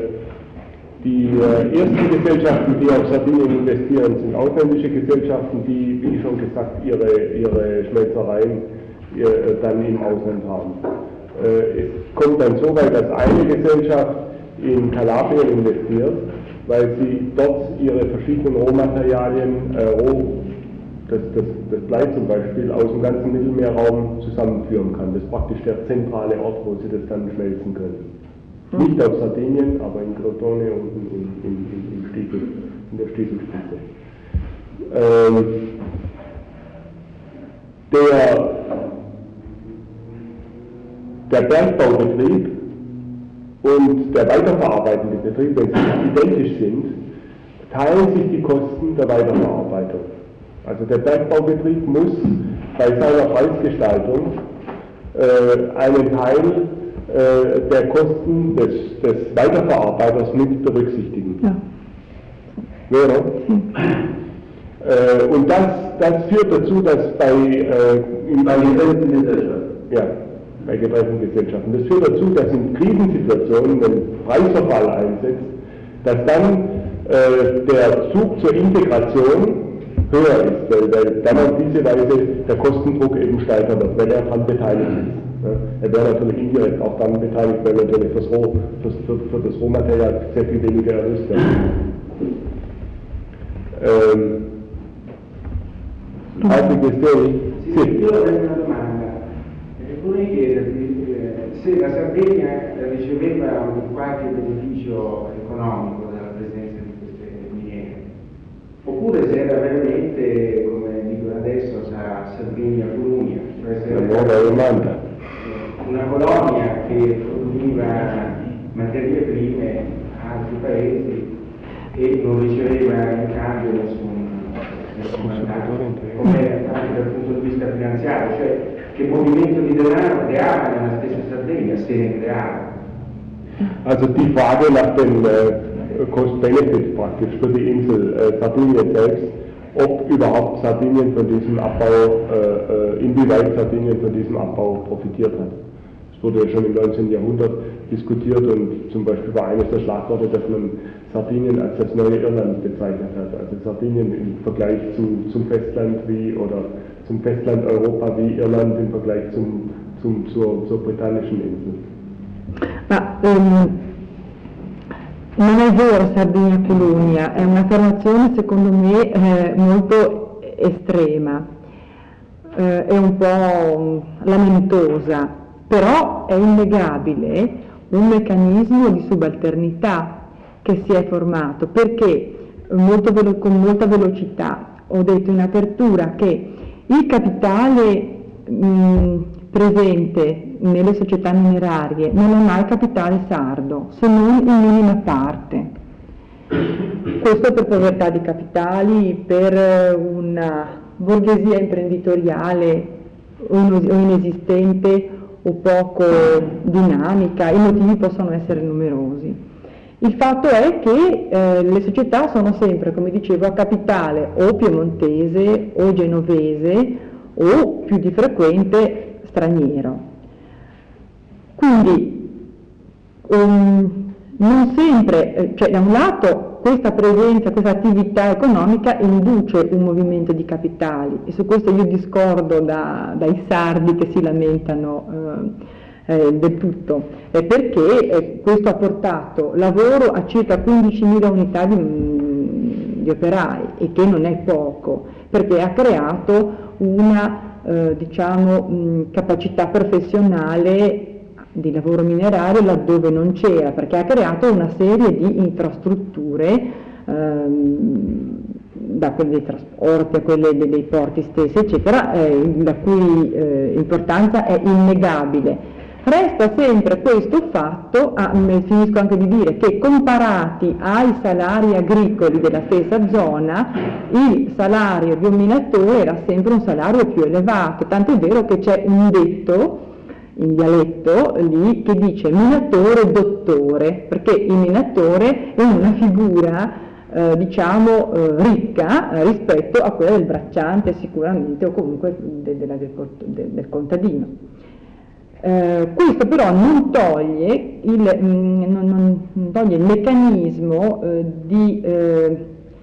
die äh, ersten Gesellschaften, die auf Sardinien investieren, sind ausländische Gesellschaften, die, wie schon gesagt, ihre, ihre Schmelzereien ihr, äh, dann im Ausland haben. Äh, es kommt dann so weit, dass eine Gesellschaft in Kalabrien investiert, weil sie dort ihre verschiedenen Rohmaterialien, äh, Roh, Das, das, das Blei zum Beispiel aus dem ganzen Mittelmeerraum zusammenführen kann. Das ist praktisch der zentrale Ort, wo sie das dann schmelzen können. Mhm. Nicht auf Sardinien, aber in Crotone und in, in, in, in, Stiegel, in der Stiegelspitze. Ähm, der, der Bergbaubetrieb und der weiterverarbeitende Betrieb, wenn sie identisch sind, teilen sich die Kosten der Weiterverarbeitung. Also der Bergbaubetrieb muss bei seiner Preisgestaltung äh, einen Teil äh, der Kosten des, des Weiterverarbeiters mit berücksichtigen. Ja. Vero? Hm. Äh, und das, das führt dazu, dass bei, äh, in, bei den ja, bei Getreidegesellschaften. Das führt dazu, dass in Krisensituationen, wenn Preisverfall einsetzt, dass dann äh, der Zug zur Integration höher ist, weil, weil dann auf diese Weise der Kostendruck eben steiger wird, weil er daran beteiligt ist. Ja. Er wäre natürlich indirekt auch dann beteiligt, weil natürlich fürs Roh, für, für, für das Rohmaterial sehr viel weniger erlöst wird. Ähm, Altre questioni? Sì, sì. Io avrei una domanda. Eh, vorrei chiederti eh, se la Sardegna riceveva un qualche beneficio economico dalla presenza di queste miniere, oppure se era veramente, come dicono adesso, sa Sardegna-Polonia, cioè se Una nuova domanda. una colonia che forniva materie prime a altri paesi e non riceveva in cambio nessun come anche dal punto di vista finanziario, cioè che movimento di denaro creava nella stessa Sardegna, se ne creava. Also die Frage nach dem äh, Cost-Benefit praktisch für die Insel äh, Sardinien selbst, ob überhaupt Sardinien von diesem Abbau, äh, inwieweit Sardinien von diesem Abbau profitiert hat. Das wurde ja schon im neunzehnten Jahrhundert diskutiert und zum Beispiel war eines der Schlagworte, dass man Sardinien als das neue Irland bezeichnet hat. Also Sardinien im Vergleich zu, zum Festland wie, oder zum Festland Europa wie Irland im Vergleich zum, zum, zur, zur britannischen Insel. Ma um, non è vero Sardegna-Polonia, è un'affermazione secondo me eh, molto estrema, eh, è un po' lamentosa, però è innegabile un meccanismo di subalternità che si è formato, perché molto velo- con molta velocità ho detto in apertura che il capitale mh, presente nelle società minerarie non è mai capitale sardo, se non in minima parte. Questo per povertà di capitali, per una borghesia imprenditoriale o inesistente o poco dinamica, i motivi possono essere numerosi. Il fatto è che eh, le società sono sempre, come dicevo, a capitale o piemontese o genovese o più di frequente straniero. Quindi um, non sempre, cioè da un lato questa presenza, questa attività economica induce un movimento di capitali e su questo io discordo da, dai sardi che si lamentano eh, Eh, del tutto, eh, perché eh, questo ha portato lavoro a circa quindicimila unità di, mh, di operai, e che non è poco, perché ha creato una eh, diciamo, mh, capacità professionale di lavoro minerario laddove non c'era, perché ha creato una serie di infrastrutture ehm, da quelli dei trasporti a quelle dei, dei porti stessi eccetera, eh, la cui eh, importanza è innegabile. Resta sempre questo fatto, ah, finisco anche di dire che comparati ai salari agricoli della stessa zona, il salario di un minatore era sempre un salario più elevato, tanto è vero che c'è un detto in dialetto lì che dice minatore dottore, perché il minatore è una figura eh, diciamo eh, ricca eh, rispetto a quella del bracciante sicuramente, o comunque de, de, de, del contadino. Eh, questo però non toglie il, mh, non, non, non toglie il meccanismo eh, di eh,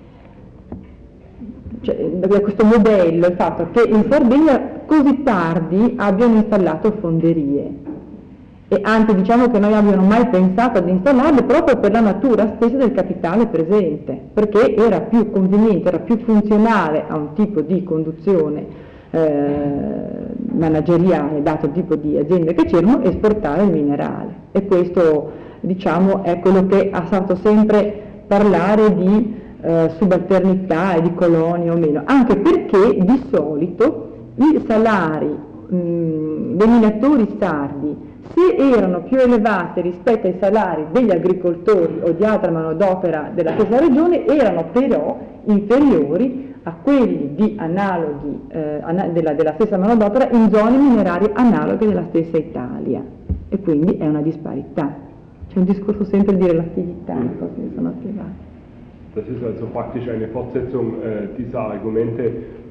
cioè, questo modello, il fatto che in Sardegna così tardi abbiano installato fonderie, e anzi diciamo che noi abbiamo mai pensato ad installarle proprio per la natura stessa del capitale presente, perché era più conveniente, era più funzionale a un tipo di conduzione Eh, manageriale, dato il tipo di aziende che c'erano, esportare il minerale. E questo diciamo è quello che ha fatto sempre parlare di eh, subalternità e di colonia o meno, anche perché di solito i salari mh, dei minatori sardi, se erano più elevati rispetto ai salari degli agricoltori o di altra manodopera della stessa regione, erano però inferiori a quelli di analoghi eh, ana- della, della stessa manodopera in zone minerarie analoghe della stessa Italia, e quindi è una disparità. C'è un discorso sempre di relatività, mm. cose che sono attivate. Das ist also praktisch eine Fortsetzung äh, dieser Argumente,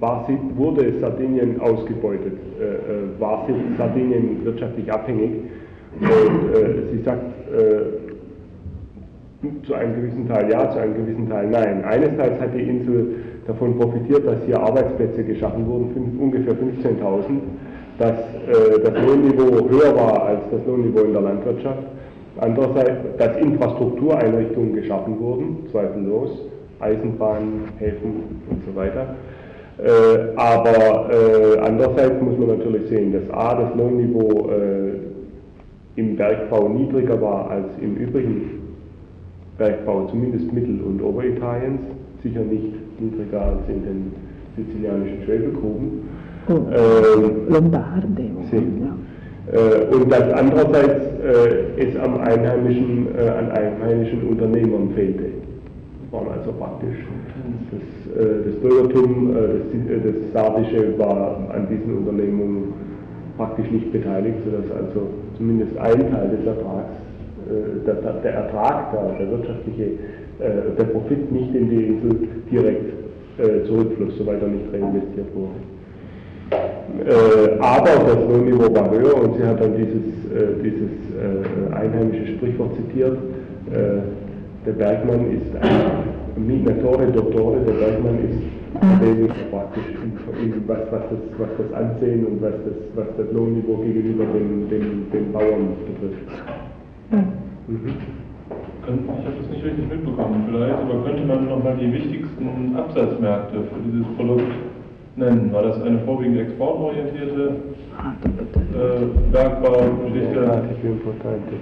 war, wurde Sardinien ausgebeutet, äh, war Sardinien wirtschaftlich abhängig. Und äh, sie sagt äh, zu einem gewissen Teil ja, zu einem gewissen Teil nein. Einerseits hat die Insel davon profitiert, dass hier Arbeitsplätze geschaffen wurden, fünf, ungefähr fünfzehntausend, dass äh, das Lohnniveau höher war als das Lohnniveau in der Landwirtschaft. Andererseits, dass Infrastruktureinrichtungen geschaffen wurden, zweifellos, Eisenbahnen, Häfen und so weiter. Äh, aber äh, andererseits muss man natürlich sehen, dass A, das Lohnniveau äh, im Bergbau niedriger war als im übrigen Bergbau, zumindest Mittel- und Oberitaliens, sicher nicht niedriger als in den sizilianischen Schwefelgruben. Oh, ähm, Lombarde. Sì. Ja. Äh, und dass andererseits äh, es am einheimischen, äh, an einheimischen Unternehmern fehlte. Das waren also praktisch das, äh, das Bürgertum, äh, das, das Sardische war an diesen Unternehmungen praktisch nicht beteiligt, sodass also zumindest ein Teil des Ertrags, äh, der, der Ertrag, der, der wirtschaftliche, äh, der Profit nicht in die Insel direkt äh, zurückfloss, soweit er nicht reinvestiert wurde. Äh, aber das Lohnniveau war höher und sie hat dann dieses, äh, dieses äh, einheimische Sprichwort zitiert, äh, der Bergmann ist ein Minatore Dottore, der Bergmann ist akademisch praktisch, in, in, was, was, das, was das Ansehen und was das, was das Lohnniveau gegenüber den, den, den Bauern betrifft. Mhm. Ich habe das nicht richtig mitbekommen vielleicht, aber könnte man nochmal die wichtigsten Absatzmärkte für dieses Produkt nennen? War das eine vorwiegend exportorientierte äh, Bergbaugeschichte? Importante.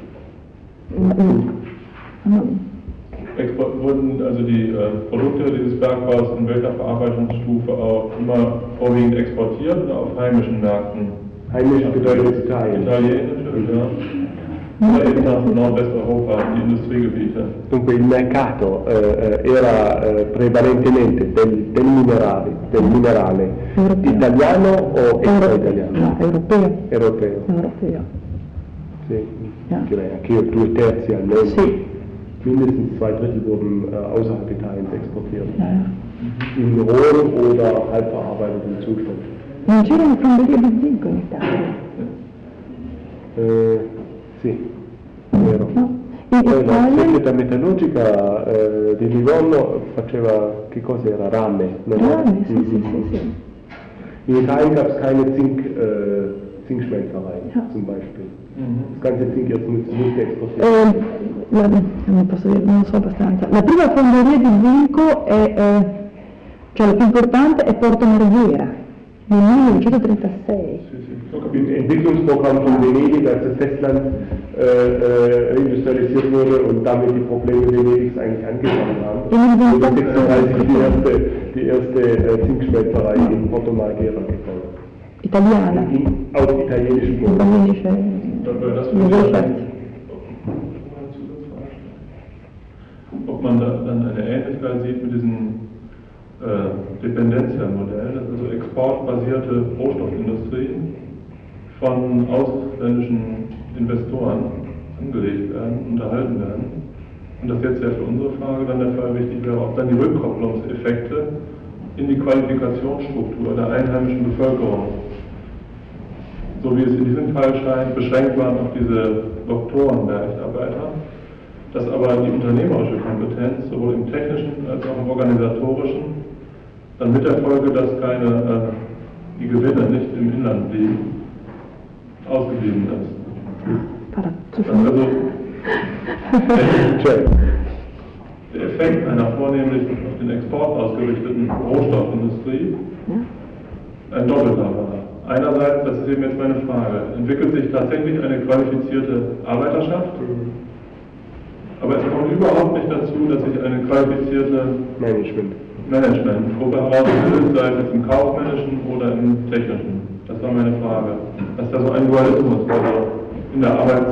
Export, wurden also die äh, Produkte dieses Bergbaus in welcher Verarbeitungsstufe auch immer vorwiegend exportiert oder auf heimischen Märkten? Heimisch bedeutet Italien. Italienische, ja. Oder eben nach Nordwesteuropa, die Industriegebiete. Dunque il mercato eh, era eh, prevalentemente del, del, minerale, del minerale Europeo. Italiano o extra-italiano? No, europeo. Europeo. Europeo. Sì, Ja. direi anch'io due terzi almeno. Sì. Mindestens zwei Drittel wurden äh, außerhalb Italiens exportiert. Ja, ja. In rohem oder halbverarbeitetem Zustand. Non c'erano fonderie di zinco in Italia. Eh, sì, vero. No. In Poi la Italia società metallurgica eh, di Livorno faceva, che cosa era? Rame. non era? Rame, sì, sì, Mhm. sì, sì. In Italien gab es keine Zink, äh, Zinkschmelzerei Ja. zum Beispiel. Mhm. Das ganze Zink jetzt nicht, nicht exportiert. Eh, la, non posso dire, non so abbastanza. La prima fonderia di zinco è, eh, cioè la più importante è Porto Marghera, nel millenovecentotrentasei. Sì, sì, ho capito. Im Entwicklungsprogramm von Venedig, als das Festland äh, äh, industrialisiert wurde und damit die Probleme Venedigs eigentlich angefangen haben, wurde sechsunddreißig die erste, die erste äh, Zinkschmelzerei in Porto Marghera gebaut. Italiana. In, auf italienischem Boden. Italienische Aber das Gesellschaft. ob man da dann eine Ähnlichkeit sieht mit diesem äh, Dependencia-Modell, das also exportbasierte Rohstoffindustrie von ausländischen Investoren angelegt werden, unterhalten werden. Und das jetzt ja für unsere Frage dann der Fall wichtig wäre, ob dann die Rückkopplungseffekte in die Qualifikationsstruktur der einheimischen Bevölkerung, so wie es in diesem Fall scheint, beschränkt waren auf diese Doktoren, Bergarbeiter, dass aber die unternehmerische Kompetenz sowohl im technischen als auch im organisatorischen dann mit der Folge, dass keine, äh, die Gewinne nicht im Inland blieben, ausgeblieben ist. Dass also Cioè, der Effekt einer vornehmlich auf den Export ausgerichteten Rohstoffindustrie ein doppelter war. Einerseits, das ist eben jetzt meine Frage, entwickelt sich tatsächlich eine qualifizierte Arbeiterschaft, aber es kommt überhaupt nicht dazu, dass sich eine qualifizierte Management. Managementgruppe herausbildet, sei es im kaufmännischen oder im technischen. Das war meine Frage. Dass da so ein Dualismus also in der, Arbeits,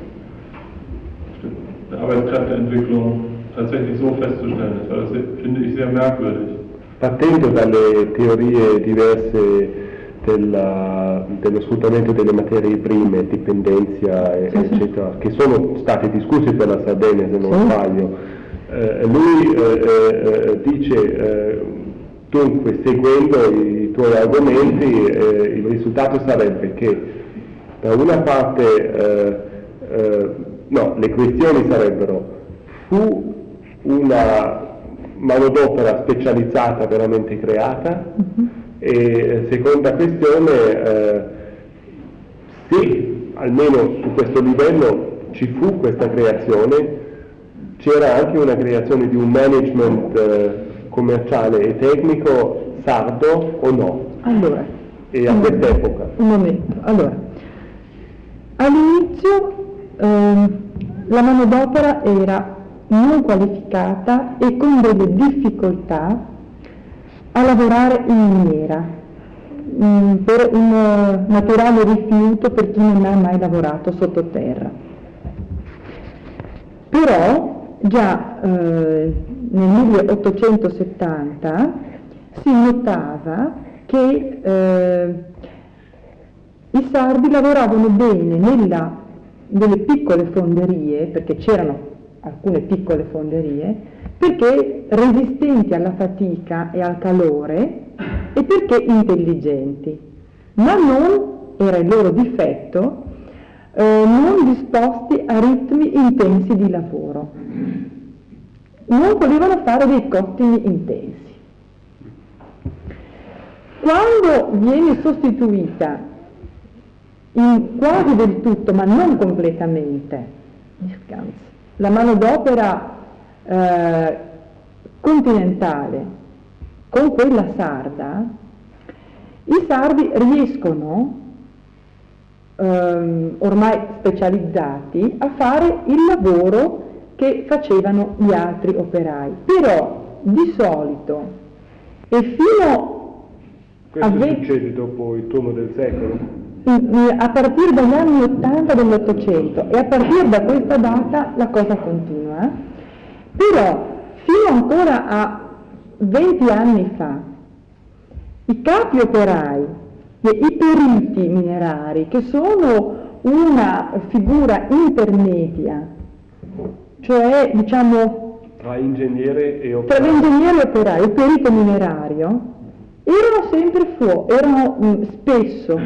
der Arbeitskräfteentwicklung tatsächlich so festzustellen ist, weil das finde ich sehr merkwürdig. Partendo dalle teorie diverse della, dello sfruttamento delle materie prime, dipendenza, eccetera, che sono state discusse per la Sardegna se non sbaglio, eh, lui eh, eh, dice eh, Dunque, seguendo i tuoi argomenti, eh, il risultato sarebbe che da una parte, eh, eh, no, le questioni sarebbero: fu una manodopera specializzata veramente creata? Mm-hmm. E seconda questione, eh, se almeno su questo livello ci fu questa creazione, c'era anche una creazione di un management eh, commerciale e tecnico sardo o no? Allora, e a quest'epoca? Un momento, allora, all'inizio ehm, la manodopera era non qualificata e con delle difficoltà a lavorare in miniera, mh, per un uh, naturale rifiuto per chi non ha mai lavorato sottoterra. Però già eh, nel milleottocentosettanta si notava che eh, i sardi lavoravano bene nella, nelle piccole fonderie, perché c'erano alcune piccole fonderie, perché resistenti alla fatica e al calore e perché intelligenti, ma non, era il loro difetto, eh, non disposti a ritmi intensi di lavoro. Non volevano fare dei cottimi intensi. Quando viene sostituita in quasi del tutto, ma non completamente, la manodopera eh, continentale con quella sarda, i sardi riescono, ehm, ormai specializzati, a fare il lavoro che facevano gli altri operai. Però di solito e fino Questo a ve- succede dopo il turno del secolo? a partire dagli anni ottanta dell'Ottocento, e a partire da questa data la cosa continua. Eh? Però fino ancora a venti anni fa i capi operai e i periti minerari, che sono una figura intermedia, cioè diciamo Tra ingegnere e tra operaio? l'ingegnere operaio e il perito minerario, erano sempre fuori, erano mh, spesso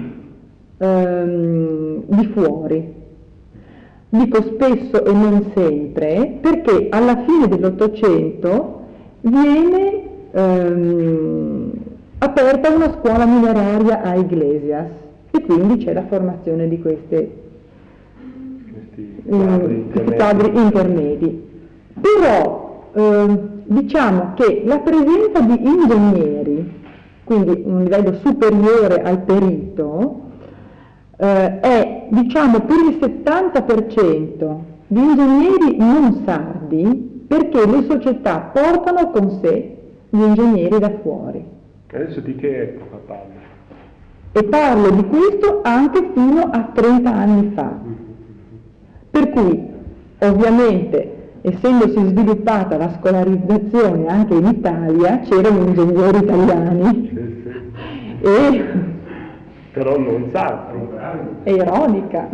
ehm, di fuori. Dico spesso e non sempre, perché alla fine dell'Ottocento viene ehm, aperta una scuola mineraria a Iglesias e quindi c'è la formazione di queste, Questi eh, quadri questi quadri intermedi. Però eh, diciamo che la presenza di ingegneri, quindi un livello superiore al perito, eh, è diciamo per il settanta per cento di ingegneri non sardi, perché le società portano con sé gli ingegneri da fuori. Adesso di che epoca parli? E parlo di questo anche fino a trenta anni fa. Per cui, ovviamente, essendosi sviluppata la scolarizzazione anche in Italia, c'erano ingegneri italiani. Sì, sì. E Però non sardi. è ironica.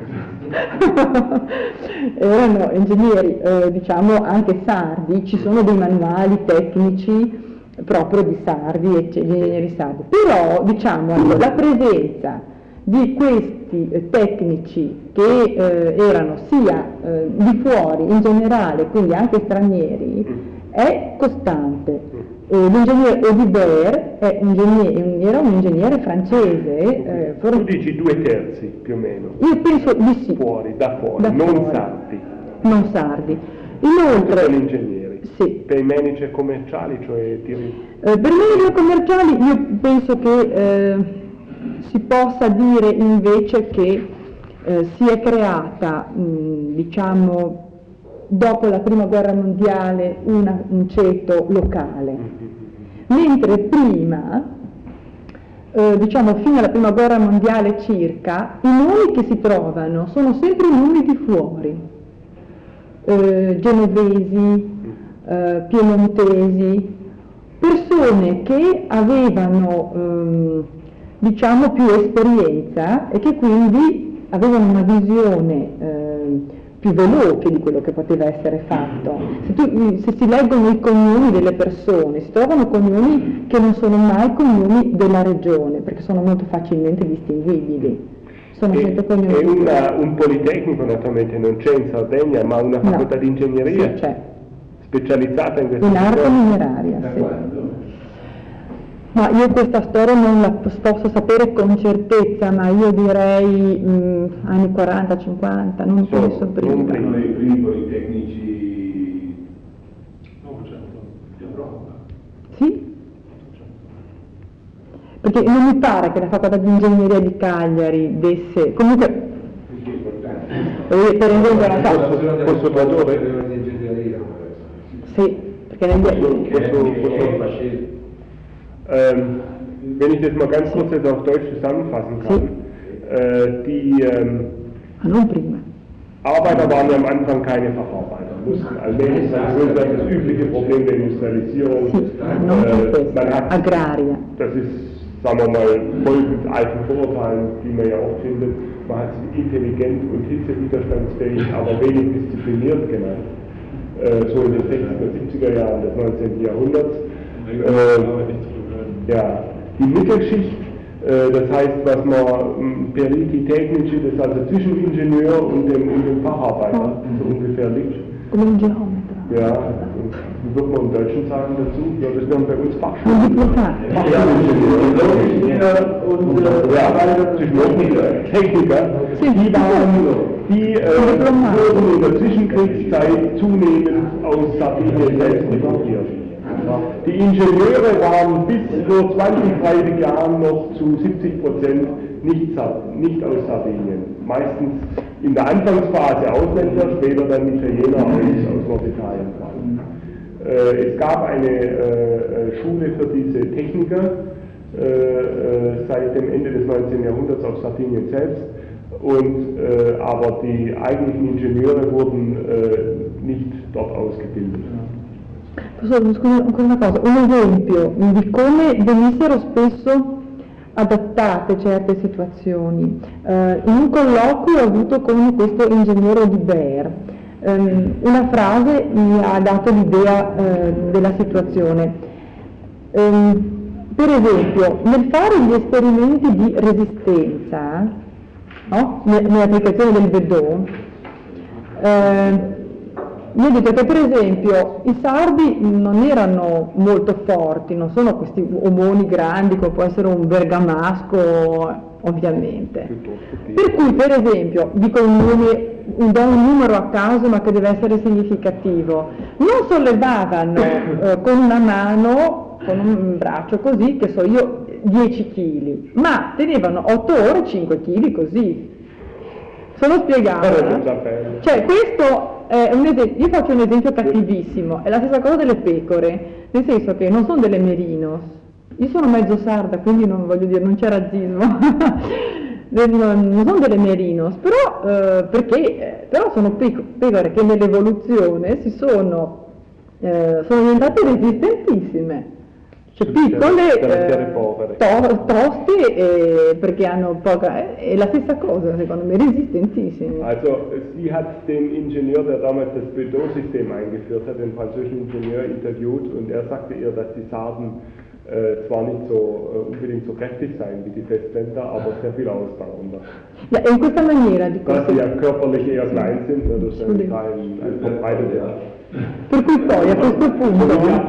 Erano ingegneri, eh, diciamo, anche sardi, ci sono dei manuali tecnici proprio di sardi e di ingegneri sardi. Però, diciamo, ecco, la presenza di questi eh, tecnici che eh, erano sia eh, di fuori in generale, quindi anche stranieri, è costante. Eh, l'ingegnere Audibert è un ingegnere, era un ingegnere francese. Eh, for- Tu dici due terzi più o meno. Io penso di sì. Fuori, da fuori, Da non fuori. sardi. Non sardi. Sono Inoltre, ingegneri. sì. Per i manager commerciali, cioè ti... Eh, per i manager commerciali io penso che eh, si possa dire invece che eh, si è creata, mh, diciamo, dopo la prima guerra mondiale una, un ceto locale, mentre prima, eh, diciamo fino alla prima guerra mondiale circa, i nomi che si trovano sono sempre nomi di fuori, eh, genovesi, eh, piemontesi, persone che avevano ehm, diciamo più esperienza e che quindi avevano una visione eh, più veloce di quello che poteva essere fatto. Se, tu, se si leggono i cognomi delle persone, si trovano cognomi che non sono mai cognomi della regione, perché sono molto facilmente distinguibili. Sono sempre cognomi. E una, un politecnico naturalmente non c'è in Sardegna, ma una facoltà no. di ingegneria Sì, c'è. specializzata in questo In arte mineraria, Da sì. quando? Ma io questa storia non la posso sapere con certezza, ma io direi mh, anni quaranta cinquanta, non Solo, penso prima. non prima. Uno dei primi politecnici Novecento, di Europa. Sì? Perché non mi pare che la facoltà di ingegneria di Cagliari desse, comunque, Perché è importante. eh, per esempio la Posso- fa- posso tradurre? di ingegneria. sì, perché negli Posso- posso- facile. Ähm, wenn ich das mal ganz kurz jetzt auf Deutsch zusammenfassen kann, äh, die ähm, ma non prima. Arbeiter waren ja am Anfang keine Facharbeiter, mussten allmählich, das ist das übliche Problem der Industrialisierung. Sì, ma non per Äh, questo, man hat, agraria. das ist, sagen wir mal, folgend alten Vorurteilen, die man ja auch findet, man hat sie intelligent und hitzewiderstandsfähig, aber wenig diszipliniert genannt. Äh, so in den sechziger, siebziger Jahren des neunzehnten Jahrhunderts. Äh, Ja, die Mittelschicht, äh, das heißt, was man Periti Technici, das ist also zwischen Ingenieur und dem, und dem Facharbeiter so ungefähr liegt. Come un geometra. Ja, und wie wird man im Deutschen sagen dazu? Ja, das wären bei uns Un Fachschulen. diplomato. Fachingenieur und äh, ja, zwischen Techniker, Techniker, die waren, die äh, wurden in der Zwischenkriegszeit zunehmend aus Sardinien selbst rekrutiert. Die Ingenieure waren bis vor zwanzig, dreißig Jahren noch zu siebzig Prozent nicht, nicht aus Sardinien. Meistens in der Anfangsphase Ausländer, später dann Italiener aus, aus Norditalien. Äh, es gab eine äh, Schule für diese Techniker äh, äh, seit dem Ende des neunzehnten Jahrhunderts auf Sardinien selbst. Und, äh, aber die eigentlichen Ingenieure wurden äh, nicht dort ausgebildet. Scusa, scusa, ancora una cosa, un esempio di come venissero spesso adattate certe situazioni. Eh, in un colloquio ho avuto con questo ingegnere di Baer, ehm, una frase mi ha dato l'idea eh, della situazione. Ehm, per esempio, nel fare gli esperimenti di resistenza, no? Nell'applicazione del Vedot, eh, mi ha detto che per esempio i sardi non erano molto forti, non sono questi omoni grandi come può essere un bergamasco ovviamente. Per cui per esempio, dico un nome, do un numero a caso ma che deve essere significativo, non sollevavano eh, con una mano, con un braccio così, che so io, dieci chili, ma tenevano otto ore cinque chili così. Sono spiegata? Cioè questo è un esempio, io faccio un esempio cattivissimo, è la stessa cosa delle pecore, nel senso che non sono delle merinos, io sono mezzo sarda quindi non voglio dire, non c'è razzismo, non sono delle merinos, però, eh, perché, però sono pecore che nell'evoluzione si sono, eh, sono diventate resistentissime. Cioè piccole, eh, to- toste eh, perché hanno poca, è la stessa cosa secondo me, resistentissime. Also sie hat den Ingenieur, der damals das Bedot-System eingeführt hat, den französischen Ingenieur interviewt und er sagte ihr, dass die Sarden äh, zwar nicht so äh, unbedingt so kräftig seien wie die Festländer, aber sehr viel ausdauernder. Ja, in questa maniera di Dass questo... sie ja körperlich eher klein sind, ne, das ist ein, ein, ein verbreiteter. Per cui poi a questo punto,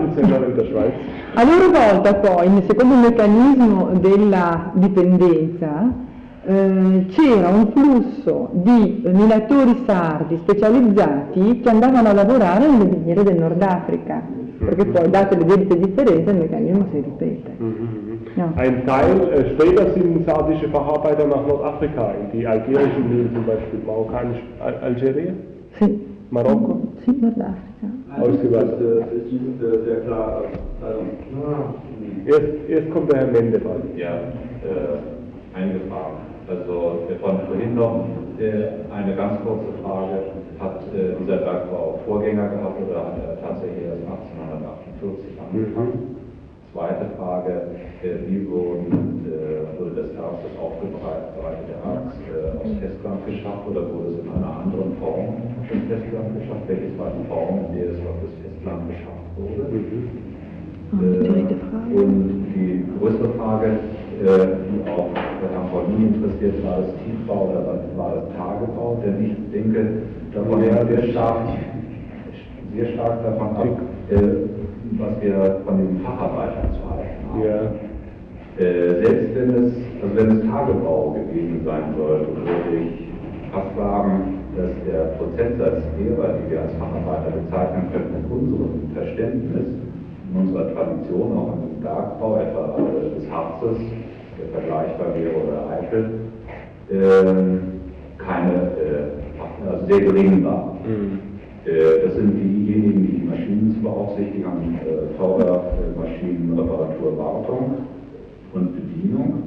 a loro volta poi, secondo il meccanismo della dipendenza, eh, c'era un flusso di minatori sardi specializzati che andavano a lavorare nelle miniere del Nord Africa, perché poi, date le debite differenze, il meccanismo si ripete. Ja. Ein Teil, äh, später sind sardische Facharbeiter nach Nordafrika, in die algerischen Minen zum Beispiel, marokkanisch, Al Algerien? Sì. Marokko? Sì, Nordafrica. Ausgewandert. Das ist sehr klar. Erst, erst kommt der Herr Mendemann. Ja, äh, eingefahren. Also von vorhin noch äh, eine ganz kurze Frage. Hat äh, dieser Bergbau Vorgänger gehabt oder hat er tatsächlich erst achtzehnhundertachtundvierzig angefangen? Mhm. Zweite Frage, äh, wie wurden, äh, wurde das Erz, das aufbereitete Erz äh, aus Festland Festland geschafft oder wurde es in einer anderen Form auf dem Festland geschafft? Welches war die Form, in der es auf das Festland geschafft wurde? Mhm. Äh, und die größere Frage, äh, die auch Herrn Paulini interessiert, war das Tiefbau oder war das Tagebau? Denn ich denke, davon ja, sehr stark, sehr stark davon ab, äh, was wir von den Facharbeitern zu halten haben. Ja. Äh, selbst wenn es, also wenn es Tagebau gewesen sein sollte, würde ich fast sagen, dass der Prozentsatz derer, die wir als Facharbeiter bezeichnen können, in unserem Verständnis, in unserer Tradition, auch im Bergbau, etwa des Harzes, der vergleichbar wäre oder Eifel, äh, keine, äh, also sehr gering war. Mhm. Äh, das sind diejenigen, die die Maschinen zu beaufsichtigen haben, äh, Fördermaschinen, Reparatur, Wartung und Bedienung.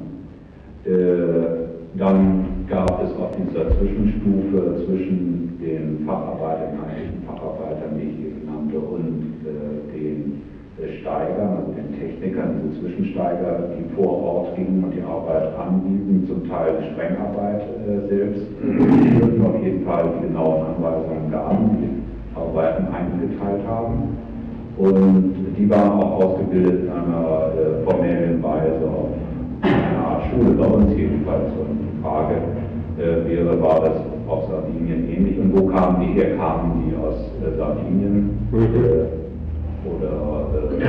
Äh, dann gab es auf dieser Zwischenstufe zwischen den Facharbeitern, eigentlichen Facharbeitern, die ich eben nannte, und äh, den äh, Steigern, also den Technikern, diese Zwischensteiger, die vor Ort gingen und die Arbeit anbieten, zum Teil die Sprengarbeit äh, selbst durchführten, auf jeden Fall die genauen Anweisungen gaben, die Arbeiten eingeteilt haben. Und die waren auch ausgebildet in einer äh, formellen Weise auf einer Art Schule, bei uns jedenfalls. Und die Frage äh, wäre, war das auf Sardinien ähnlich? Und wo kamen die her? Kamen die aus äh, Sardinien äh, oder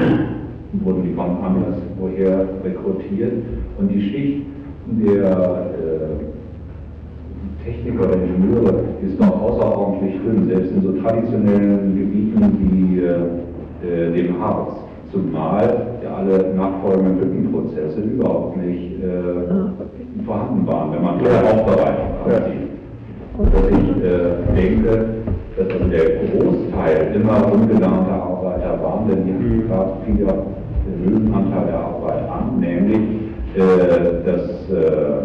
äh, wurden die von anders woher rekrutiert? Und die Schicht der äh, Techniker oder Ingenieure ist noch außerordentlich dünn, selbst in so traditionellen Gebieten wie äh, dem Harz, zumal ja alle nachfolgenden Hüttenprozesse überhaupt nicht äh, vorhanden waren, wenn man keine Aufbereitung ansieht. Dass ich äh, denke, dass also der Großteil immer ungelernte Arbeiter waren, denn die hatten gerade viel den Löwenanteil der Arbeit an, nämlich äh, das äh,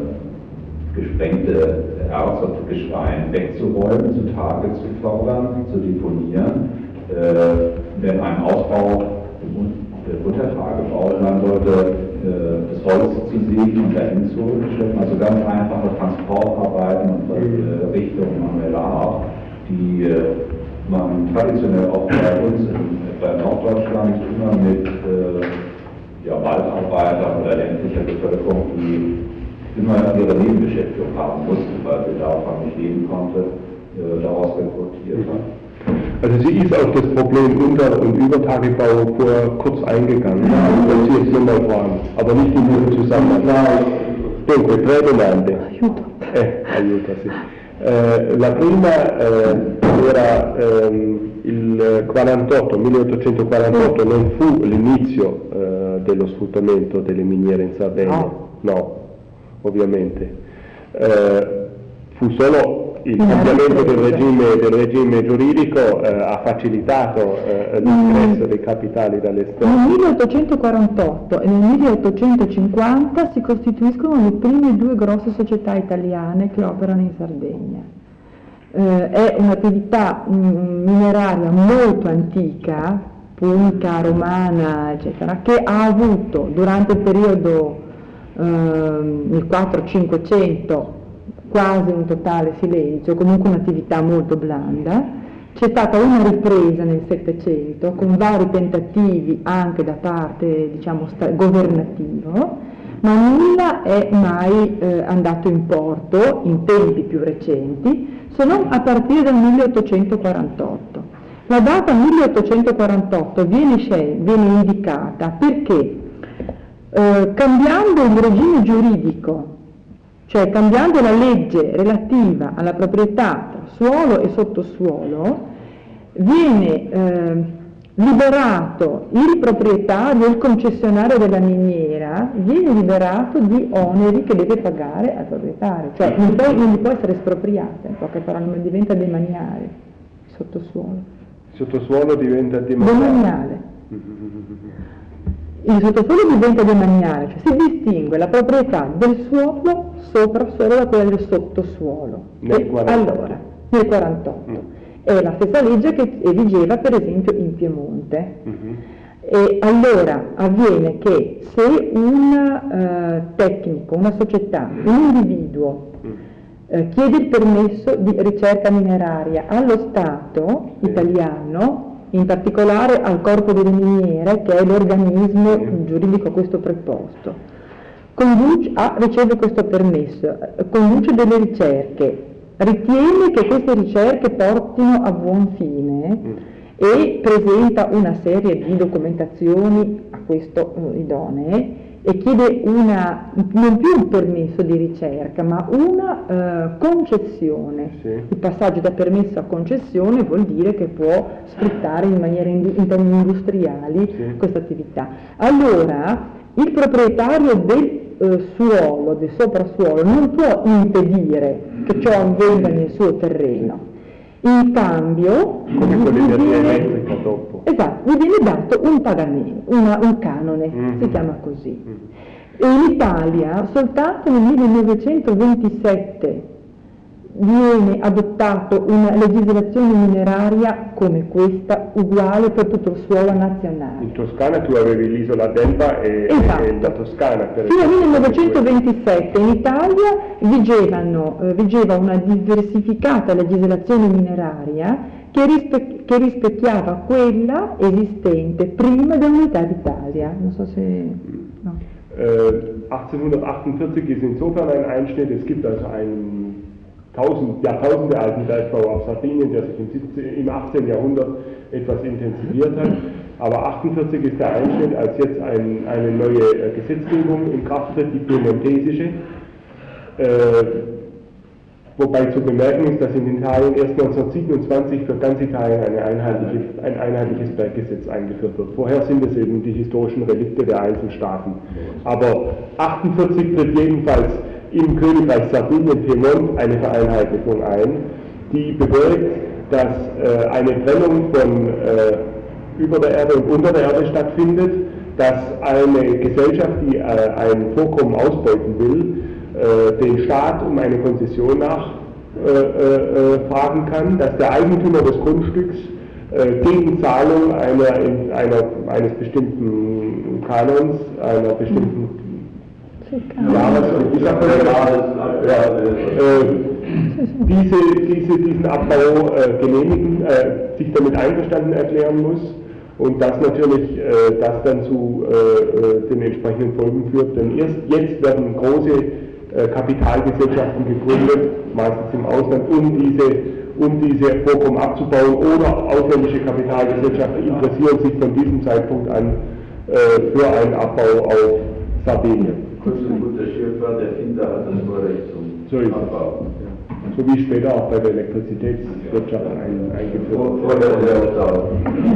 gesprengte Erz und Gestein wegzuräumen, zutage zu fördern, zu deponieren. Äh, wenn ein Ausbau im Untertagebau sein sollte, äh, das Holz zu sägen und dahin zu schleppen, also ganz einfache Transportarbeiten und äh, Richtungen manueller Art, die äh, man traditionell auch bei uns in, bei Norddeutschland immer mit äh, ja, Waldarbeitern oder ländlicher Bevölkerung, die immer ihre Nebenbeschäftigung haben mussten, weil sie davon nicht leben konnte, äh, daraus rekrutiert hat. Also sie ist auf das Problem Unter- und Übertagebau vor kurz eingegangen, also sie ist nochmal fragen, aber nicht in diesem Zusammenhang. Dunque, tre domande. Aiuto. Eh, aiutasi. Eh, la prima eh, era ehm, il quarantotto, milleottocentoquarantotto non fu l'inizio eh, dello sfruttamento delle miniere in Sardegna, no, no ovviamente. Eh, fu solo il cambiamento del regime, del regime giuridico eh, ha facilitato eh, l'ingresso dei capitali dall'esterno. Nel milleottocentoquarantotto e nel milleottocentocinquanta si costituiscono le prime due grosse società italiane che operano in Sardegna. Eh, è un'attività mh, mineraria molto antica, punica, romana, eccetera, che ha avuto durante il periodo eh, nel quattrocento cinquecento quasi un totale silenzio, comunque un'attività molto blanda. C'è stata una ripresa nel Settecento con vari tentativi anche da parte, diciamo, governativo, ma nulla è mai eh, andato in porto in tempi più recenti, se non a partire dal milleottocentoquarantotto. La data milleottocentoquarantotto viene, scel- viene indicata perché eh, cambiando il regime giuridico, cioè cambiando la legge relativa alla proprietà tra suolo e sottosuolo, viene eh, liberato il proprietario, il concessionario della miniera, viene liberato di oneri che deve pagare al proprietario, cioè non, può, non gli può essere espropriata, in poche parole, non diventa demaniale il sottosuolo. Il sottosuolo diventa demaniale. demaniale. Il sottosuolo diventa demaniale, cioè si distingue la proprietà del suolo sopra solo da quella del sottosuolo. Nel quarantotto. Allora, nel quarantotto. Mm. È la stessa legge che vigeva per esempio in Piemonte. Mm-hmm. E allora avviene che se un uh, tecnico, una società, un individuo mm. eh, chiede il permesso di ricerca mineraria allo Stato italiano, in particolare al Corpo delle Miniere, che è l'organismo giuridico a questo preposto. Conduce, ah, riceve questo permesso, conduce delle ricerche, ritiene che queste ricerche portino a buon fine e presenta una serie di documentazioni a questo eh, idonee e chiede una, non più un permesso di ricerca, ma una eh, concessione. Sì. Il passaggio da permesso a concessione vuol dire che può sfruttare in maniera indu- in termini industriali Sì. questa attività. Allora, il proprietario del eh, suolo, del soprasuolo, non può impedire che ciò avvenga nel suo terreno. In cambio, Come con gli l'energia viene- elettrica dopo. esatto, gli viene dato un pagamento, una- un canone, Mhm. si chiama così. E in Italia soltanto nel millenovecentoventisette viene adottato una legislazione mineraria come questa, uguale per tutto il suolo nazionale. In Toscana tu avevi l'isola d'Elba e, Esatto. e la Toscana. Per Fino al esempio. millenovecentoventisette in Italia vigevano, eh, vigeva una diversificata legislazione mineraria che, rispe- che rispecchiava quella esistente prima dell'unità d'Italia. Non so se... no. Äh, achtzehnhundertachtundvierzig ist insofern ein Einschnitt, es gibt also einen tausend, Jahrtausende alten Bergbau auf Sardinien, der sich im, siebzehnten, im achtzehnten Jahrhundert etwas intensiviert hat. Aber achtundvierzig ist der Einschnitt, als jetzt ein, eine neue äh, Gesetzgebung in Kraft tritt, die piemontesische. Äh, Wobei zu bemerken ist, dass in Italien erst neunzehnhundertsiebenundzwanzig für ganz Italien eine einheitliche, ein einheitliches Berggesetz eingeführt wird. Vorher sind es eben die historischen Relikte der Einzelstaaten. Aber achtundvierzig tritt jedenfalls im Königreich Sardinien-Piemont eine Vereinheitlichung ein, die bewirkt, dass äh, eine Trennung von äh, über der Erde und unter der Erde stattfindet, dass eine Gesellschaft, die äh, ein Vorkommen ausbeuten will, den Staat um eine Konzession nachfragen äh, äh, kann, dass der Eigentümer des Grundstücks äh, gegen Zahlung einer, in, einer, eines bestimmten Kanons, einer bestimmten Jahres, ich sag mal, ja, äh, diese, diese, diesen Abbau äh, genehmigen, äh, sich damit einverstanden erklären muss. Und das natürlich, äh, das dann zu äh, den entsprechenden Folgen führt, denn erst jetzt werden große Kapitalgesellschaften gegründet, meistens im Ausland, um diese, um diese Vorkommen abzubauen, oder ausländische Kapitalgesellschaften interessieren sich von diesem Zeitpunkt an äh, für einen Abbau auf Sardinien. Kurz und gut, der Schiffer, der Finder hat das Vorrecht zum So ist es. Abbau. So wie später auch bei der Elektrizitätswirtschaft ein, eingeführt Vor, wird. vor der Lehrstau.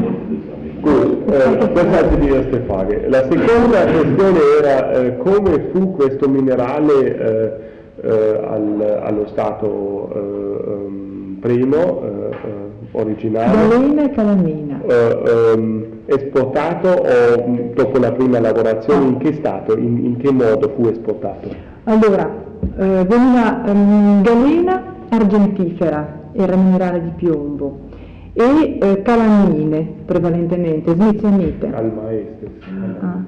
Gut, eh, questa è la prima frage. La seconda questione era eh, come fu questo minerale eh, eh, al, allo stato eh, um, primo, eh, originale, Galena e calamina. eh, um, esportato o um, dopo la prima lavorazione, in che stato, in, in che modo fu esportato? Allora, eh, veniva um, galena argentifera, era minerale di piombo, e eh, calamine prevalentemente, smithsonite. Al maestro. Ah.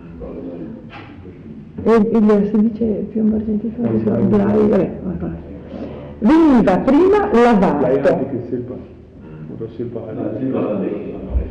E il, si dice piombo argentifero? Al- Blai, vabbè, vabbè. Veniva prima lavato, Bleihaltiges Silber. Oder Silberhaltiges.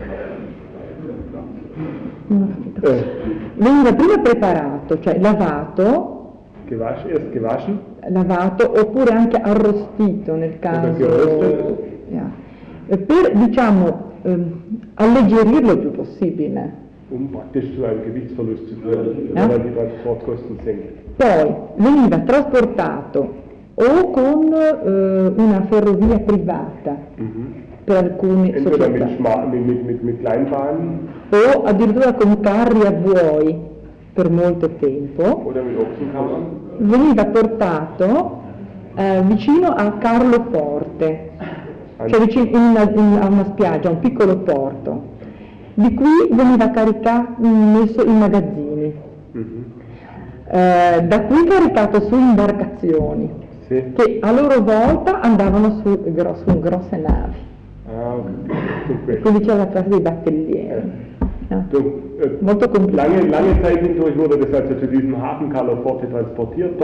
Eh, veniva prima preparato, cioè lavato, gewaschen, erst gewaschen. lavato oppure anche arrostito nel caso, geröstet. yeah. per diciamo ehm, alleggerirlo il più possibile. Um praktisch zu einem Gewichtsverlust zu führen, Ja. wenn man die Transportkosten senkt. Poi veniva trasportato o con eh, una ferrovia privata per alcune Entweder mit, società, Schma mit, mit, mit, mit Kleinbahnen o addirittura con carri a buoi per molto tempo. oder mit Ochsenkammern. Veniva portato eh, vicino a Carloforte, cioè vicino in una, in, a una spiaggia, un piccolo porto, di cui veniva caricato, messo in magazzini, Mhm. eh, da cui caricato su imbarcazioni, Sì. che a loro volta andavano su, gro- su grosse navi, Ah, okay. Dunque, quindi c'era la classe dei battellieri. Ja. du, äh, Molto complicato. lange, lange Zeit hindurch wurde das also zu diesem Hafen Carloforte transportiert. Dort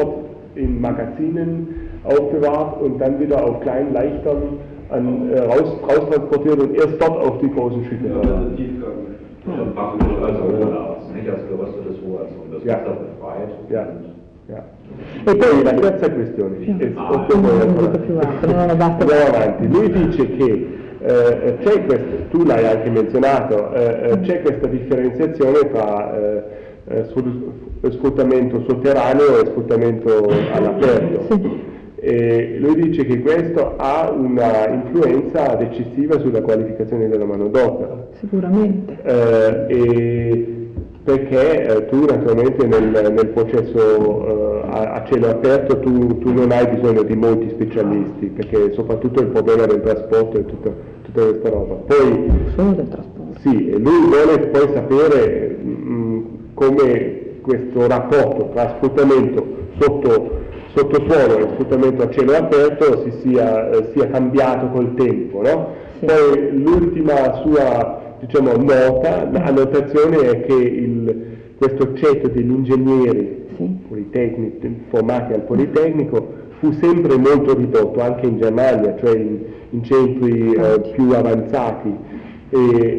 in Magazinen aufbewahrt und dann wieder auf kleinen Leichtern an, äh, raus, raustransportiert und erst dort auf die großen Schiffe Ja, fahren. also Tiefgang. Ja. Praktisch als Rohrarzt, nicht als geröstetes Rohr, also das Ja. Wasser befreit. Ja. Ja. E poi La terza questione, Sì. è Ah, non dico più altro, no, no, basta. andiamo avanti. Lui dice che eh, c'è questa, tu l'hai anche menzionato, eh, eh, c'è questa differenziazione tra eh, eh, sfruttamento sotterraneo e sfruttamento all'aperto. Sì. E lui dice che questo ha una influenza decisiva sulla qualificazione della manodopera. Sicuramente. Eh, e perché eh, tu naturalmente nel, nel processo eh, a, a cielo aperto tu, tu non hai bisogno di molti specialisti, perché soprattutto il problema del trasporto e tutta, tutta questa roba. Poi, Solo del trasporto. sì, e lui vuole poi sapere mh, come questo rapporto tra sfruttamento sotto, sottosuolo e sfruttamento a cielo aperto si sia, eh, sia cambiato col tempo, no? Sì. Poi l'ultima sua, diciamo, nota, annotazione è che il, questo ceto degli ingegneri Sì. politecnici, formati al Politecnico fu sempre molto ridotto, anche in Germania, cioè in, in centri eh, più avanzati. E,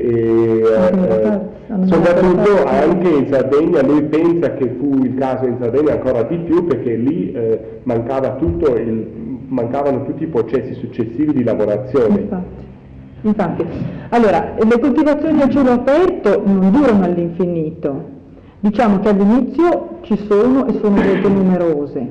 e eh, soprattutto anche in Sardegna, lui pensa che fu il caso in Sardegna ancora di più perché lì eh, mancava tutto il, mancavano tutti i processi successivi di lavorazione. Infatti. Infatti, allora, le coltivazioni a cielo aperto non durano all'infinito, diciamo che all'inizio ci sono e sono molto numerose,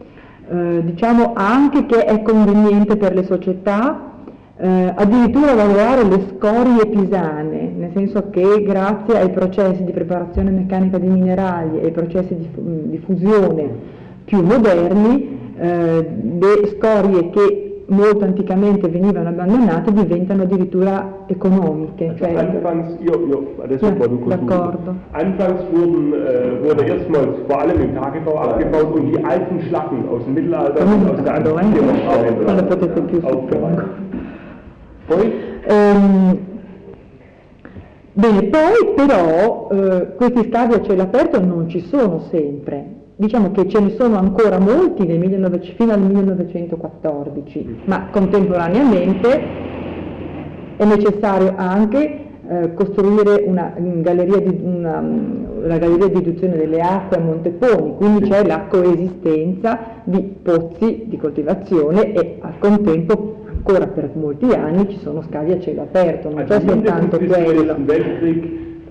eh, diciamo anche che è conveniente per le società eh, addirittura lavorare le scorie pisane, nel senso che grazie ai processi di preparazione meccanica dei minerali e ai processi di, di fusione più moderni, eh, le scorie che molto anticamente venivano abbandonate diventano addirittura economiche. Cioè... Anfangs, io, io adesso Ja, produco d'accordo. Anfangs wurden, äh, wurde erstmals vor allem im Tagebau abgebaut und die alten Schlacken aus dem Mittelalter und aus der Antike noch Quando potete più aufbewahrt. Poi? Ehm, bene, poi però eh, questi scavi a cielo aperto non ci sono sempre. Diciamo che ce ne sono ancora molti nel millenovecento, fino al millenovecentoquattordici, ma contemporaneamente è necessario anche eh, costruire una, una, galleria di, una, una galleria di riduzione delle acque a Monteponi, quindi c'è la coesistenza di pozzi di coltivazione e al contempo ancora per molti anni ci sono scavi a cielo aperto, non c'è soltanto quello. Im Weltkrieg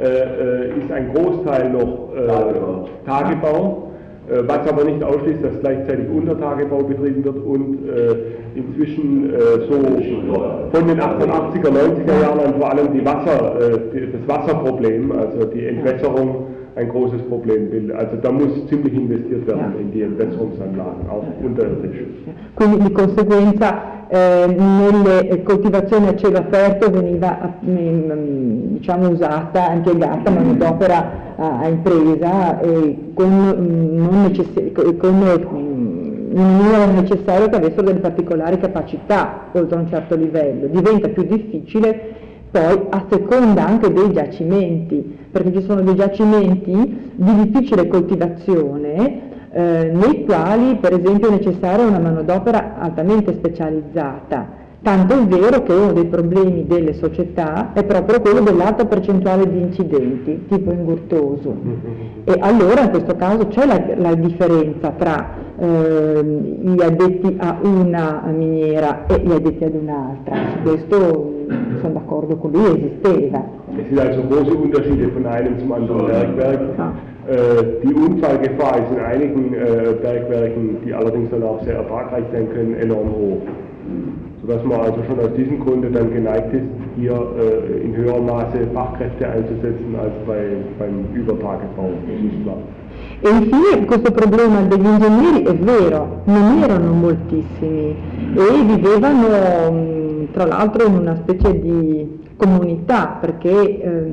äh, ist ein Großteil noch äh, Tagebau. Was aber nicht ausschließt, dass gleichzeitig Untertagebau betrieben wird und äh, inzwischen äh, so von den achtzehnhundertachtziger, neunziger Jahren an vor allem die Wasser, äh, die, das Wasserproblem, also die Entwässerung ein großes Problem bildet. Also da muss ziemlich investiert werden in die Entwässerungsanlagen, auch unterirdisch. Quindi di conseguenza eh, nelle coltivazioni a cielo aperto veniva eh, diciamo usata, impiegata manodopera a, a impresa e con, non necess- con mh, non era necessario che avessero delle particolari capacità oltre a un certo livello. Diventa più difficile poi a seconda anche dei giacimenti, perché ci sono dei giacimenti di difficile coltivazione eh, nei quali per esempio è necessaria una manodopera altamente specializzata, tanto è vero che uno dei problemi delle società è proprio quello dell'alta percentuale di incidenti tipo ingurtoso e allora in questo caso c'è la, la differenza tra eh, gli addetti a una miniera e gli addetti ad un'altra, su questo sono d'accordo con lui, esisteva. Es sind also große Unterschiede von einem zum anderen Bergwerk. Ja. Äh, die Unfallgefahr ist in einigen äh, Bergwerken, die allerdings dann auch sehr ertragreich sein können, enorm hoch. Sodass man also schon aus diesem Grunde dann geneigt ist, hier äh, in höherem Maße Fachkräfte einzusetzen als bei, beim Übertagebau. Das ist klar. E infine questo problema degli ingegneri è vero, non erano moltissimi e vivevano mh, tra l'altro in una specie di comunità perché eh,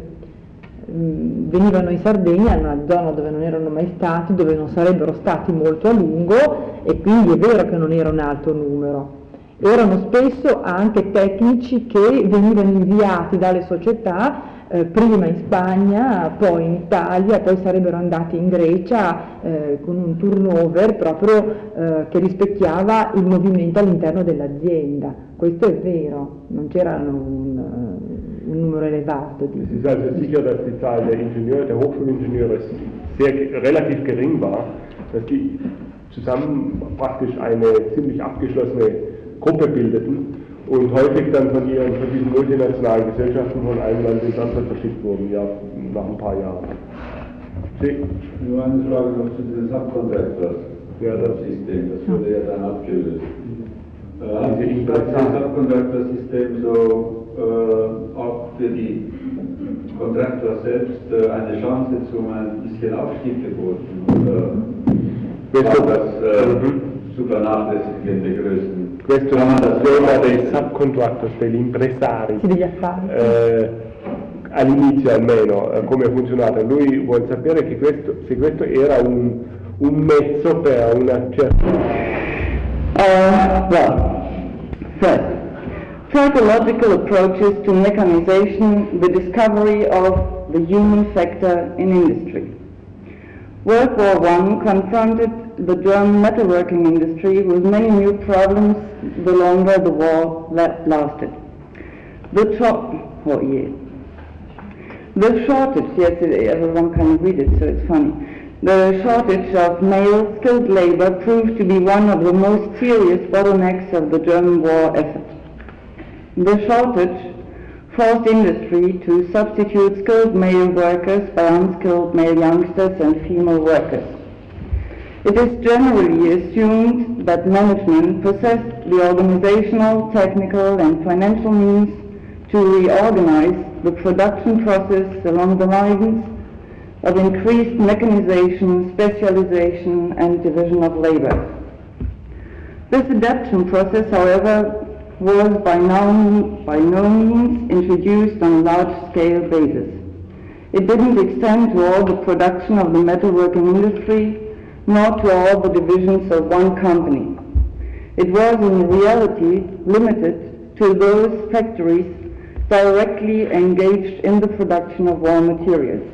mh, venivano in Sardegna, in una zona dove non erano mai stati, dove non sarebbero stati molto a lungo e quindi è vero che non era un alto numero. Erano spesso anche tecnici che venivano inviati dalle società eh, prima in Spagna, poi in Italia, poi sarebbero andati in Grecia eh, con un turnover proprio eh, che rispecchiava il movimento all'interno dell'azienda. Questo è vero, non c'era un, un numero elevato di... Es ist also sicher, dass die Zahl der Ingenieure, der Hochschulingenieure sehr relativ gering war, dass die zusammen praktisch eine ziemlich abgeschlossene Gruppe bildeten und häufig dann von ihren von diesen multinationalen Gesellschaften von einem Land ins andere verschickt wurden, ja, nach ein paar Jahren. Sie? Nur eine Frage noch zu diesem Subcontractors. Ja, das System, das wurde ja dann abgelöst. Äh, hat Diese sich das Subcontractor-System so äh, auch für die Contractor selbst äh, eine Chance zum ein bisschen Aufstieg geboten? Oder war das äh, mhm. zu vernachlässigen der Größen? Questo è un problema dei subcontractors, degli impresari, Sì, degli affari. eh, all'inizio almeno, eh, come ha funzionato. Lui vuole sapere che questo, se questo era un, un mezzo per una certa... Uh, well, first, psychological approaches to mechanization, the discovery of the human factor in industry. World War One confronted the German metalworking industry with many new problems the longer the war la- lasted. The cho- oh yeah. The shortage, yes, it, everyone can read it, so it's funny. The shortage of male skilled labor proved to be one of the most serious bottlenecks of the German war effort. The shortage forced industry to substitute skilled male workers by unskilled male youngsters and female workers. It is generally assumed that management possessed the organizational, technical and financial means to reorganize the production process along the lines of increased mechanization, specialization and division of labor. This adaptation process, however, was by no, by no means introduced on a large-scale basis. It didn't extend to all the production of the metalworking industry, nor to all the divisions of one company. It was in reality limited to those factories directly engaged in the production of raw materials.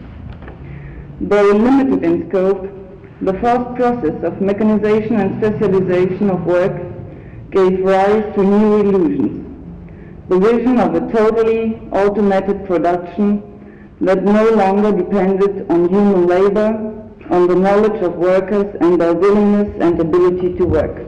Though limited in scope, the fast process of mechanization and specialization of work gave rise to new illusions. The vision of a totally automated production that no longer depended on human labor, on the knowledge of workers and their willingness and ability to work.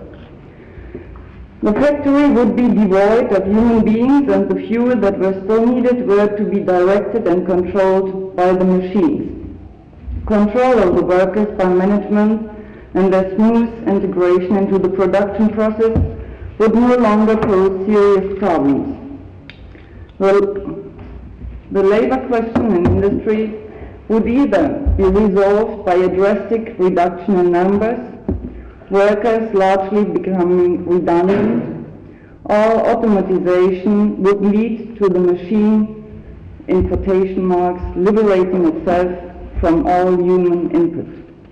The factory would be devoid of human beings, and the few that were still needed were to be directed and controlled by the machines. Control of the workers by management and their smooth integration into the production process would no longer pose serious problems. Well, the labor question in industry would either be resolved by a drastic reduction in numbers, workers largely becoming redundant, or automatization would lead to the machine, in quotation marks, liberating itself from all human input.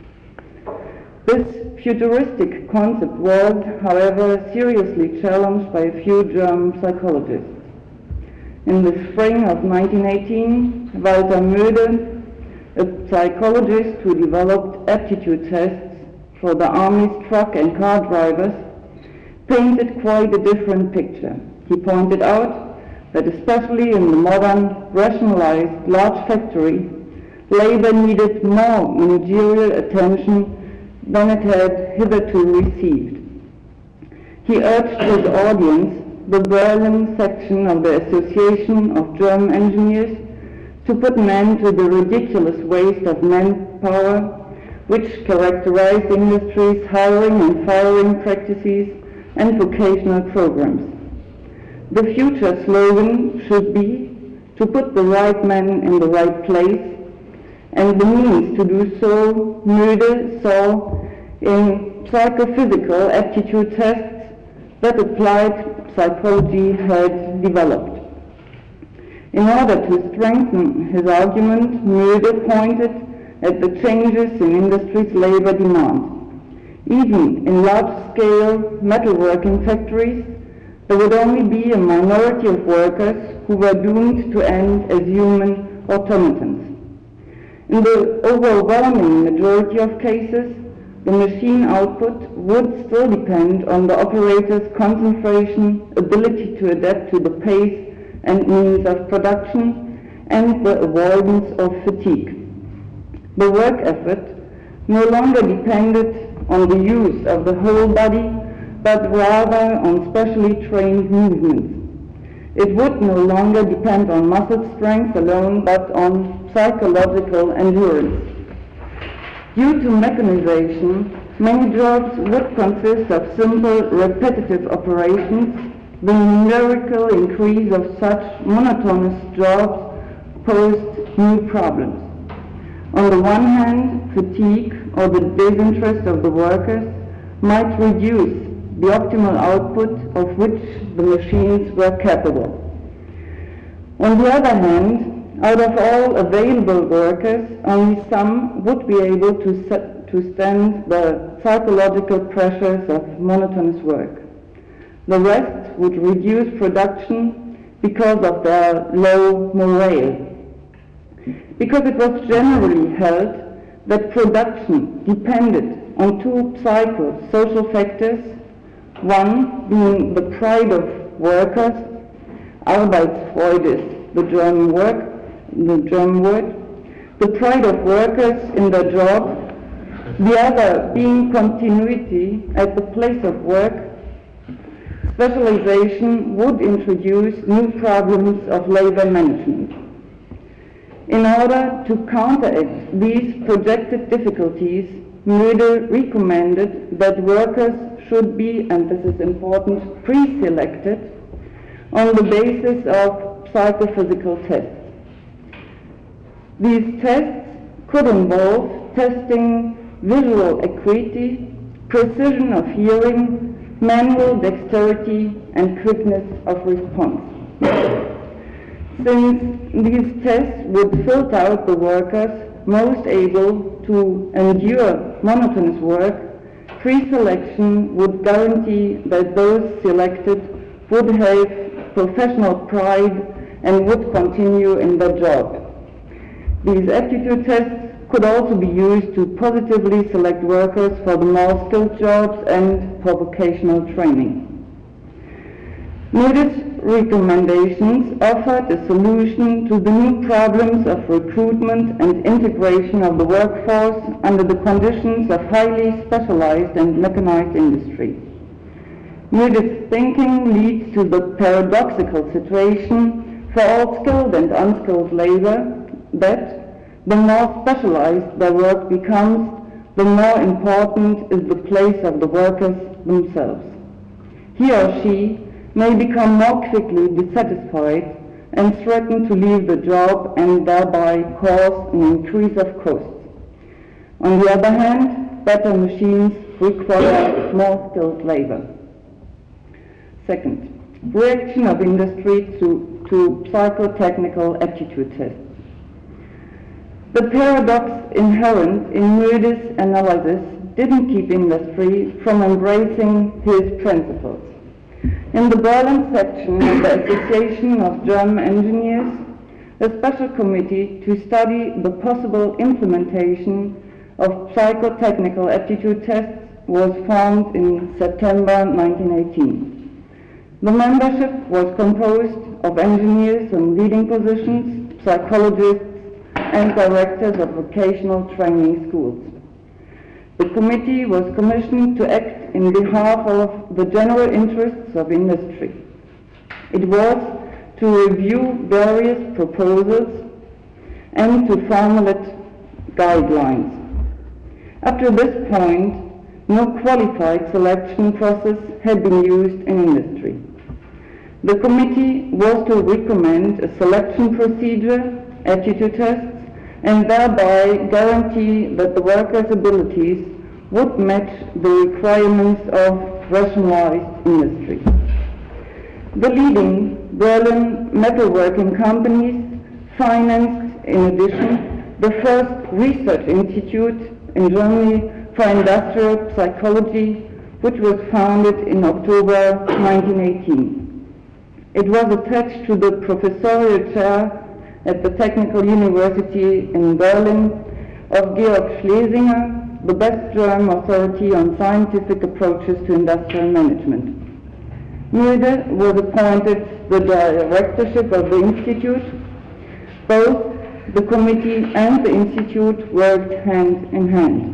This futuristic concept was, however, seriously challenged by a few German psychologists. In the spring of nineteen eighteen, Walter Möde, a psychologist who developed aptitude tests for the Army's truck and car drivers, painted quite a different picture. He pointed out that especially in the modern, rationalized large factory, labor needed more managerial attention than it had hitherto received. He urged his audience, the Berlin section of the Association of German Engineers, to put an end to the ridiculous waste of manpower which characterized industry's hiring and firing practices and vocational programs. The future slogan should be to put the right man in the right place, and the means to do so Möde saw in psychophysical aptitude tests that applied psychology had developed. In order to strengthen his argument, Möde pointed at the changes in industry's labor demand. Even in large-scale metalworking factories, there would only be a minority of workers who were doomed to end as human automatons. In the overwhelming majority of cases, the machine output would still depend on the operator's concentration, ability to adapt to the pace and means of production, and the avoidance of fatigue. The work effort no longer depended on the use of the whole body, but rather on specially trained movements. It would no longer depend on muscle strength alone, but on psychological endurance. Due to mechanization, many jobs would consist of simple, repetitive operations. The numerical increase of such monotonous jobs posed new problems. On the one hand, fatigue or the disinterest of the workers might reduce the optimal output of which the machines were capable. On the other hand, out of all available workers, only some would be able to, set, to stand the psychological pressures of monotonous work. The rest would reduce production because of their low morale. Because it was generally held that production depended on two psycho-social factors, one being the pride of workers, Arbeitsfreude is the German work, the German word, the pride of workers in their job, the other being continuity at the place of work. Specialization would introduce new problems of labor management. In order to counteract these projected difficulties, Mödel recommended that workers should be, and this is important, pre-selected on the basis of psychophysical tests. These tests could involve testing visual acuity, precision of hearing, manual dexterity, and quickness of response. Since these tests would filter out the workers most able to endure monotonous work, pre-selection would guarantee that those selected would have professional pride and would continue in their job. These aptitude tests could also be used to positively select workers for the more skilled jobs and for vocational training. Mödel's recommendations offered a solution to the new problems of recruitment and integration of the workforce under the conditions of highly specialized and mechanized industry. Mödel's thinking leads to the paradoxical situation for all skilled and unskilled labor that the more specialized their work becomes, the more important is the place of the workers themselves. He or she may become more quickly dissatisfied and threaten to leave the job and thereby cause an increase of costs. On the other hand, better machines require more skilled labor. Second, reaction of industry to, to psychotechnical aptitude tests. The paradox inherent in Mödel's analysis didn't keep industry from embracing his principles. In the Berlin section of the Association of German Engineers, a special committee to study the possible implementation of psychotechnical aptitude tests was formed in September nineteen eighteen. The membership was composed of engineers in leading positions, psychologists, and directors of vocational training schools. The committee was commissioned to act in behalf of the general interests of industry. It was to review various proposals and to formulate guidelines. Up to this point, no qualified selection process had been used in industry. The committee was to recommend a selection procedure, aptitude tests, and thereby guarantee that the workers' abilities would match the requirements of rationalized industry. The leading Berlin metalworking companies financed, in addition, the first research institute in Germany for industrial psychology which was founded in October nineteen eighteen. It was attached to the professorial chair at the Technical University in Berlin of Georg Schlesinger, the best German authority on scientific approaches to industrial management. Mühlde was appointed the directorship of the institute. Both the committee and the institute worked hand in hand.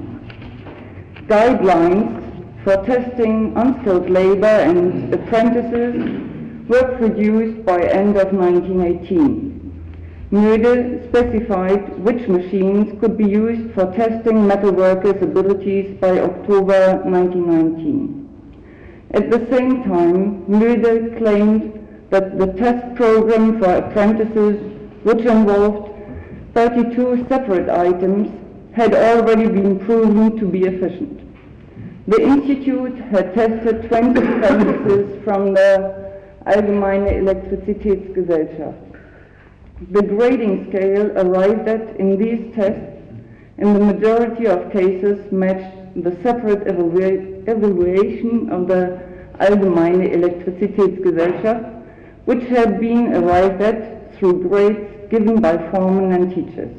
Guidelines for testing unskilled labor and apprentices were produced by end of nineteen eighteen. Mühlde specified which machines could be used for testing metal workers' abilities by October nineteen nineteen. At the same time, Mühlde claimed that the test program for apprentices, which involved thirty-two separate items, had already been proven to be efficient. The institute had tested twenty apprentices from the Allgemeine Elektrizitätsgesellschaft. The grading scale arrived at in these tests, in the majority of cases, matched the separate evalua- evaluation of the Allgemeine Elektrizitätsgesellschaft, which had been arrived at through grades given by foremen and teachers.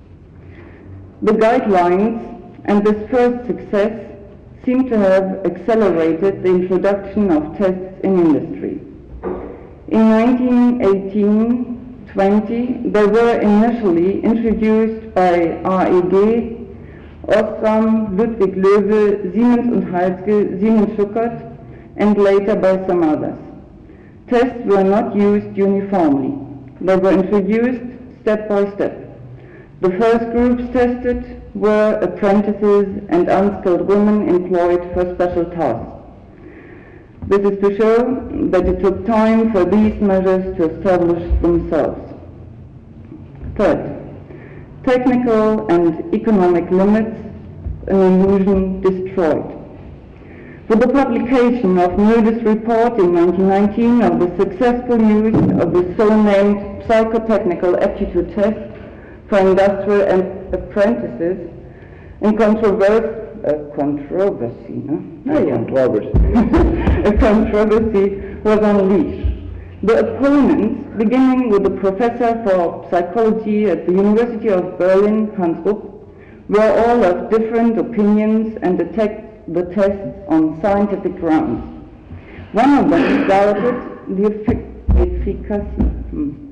The guidelines and this first success seem to have accelerated the introduction of tests in industry. In nineteen eighteen twenty, they were initially introduced by R E G, Osram, Ludwig Löwe, Siemens und Halske, Siemens Schuckert, and later by some others. Tests were not used uniformly. They were introduced step by step. The first groups tested were apprentices and unskilled women employed for special tasks. This is to show that it took time for these measures to establish themselves. Third, technical and economic limits, an illusion destroyed. With the publication of Mühlde's report in nineteen nineteen of the successful use of the so-named psychotechnical aptitude test for industrial and apprentices, in controversy, a controversy, no? A controversy. A controversy was unleashed. The opponents, beginning with the professor for psychology at the University of Berlin, Hans Rupp, were all of different opinions and attacked the tests on scientific grounds. One of them doubted the effic- efficacy hmm,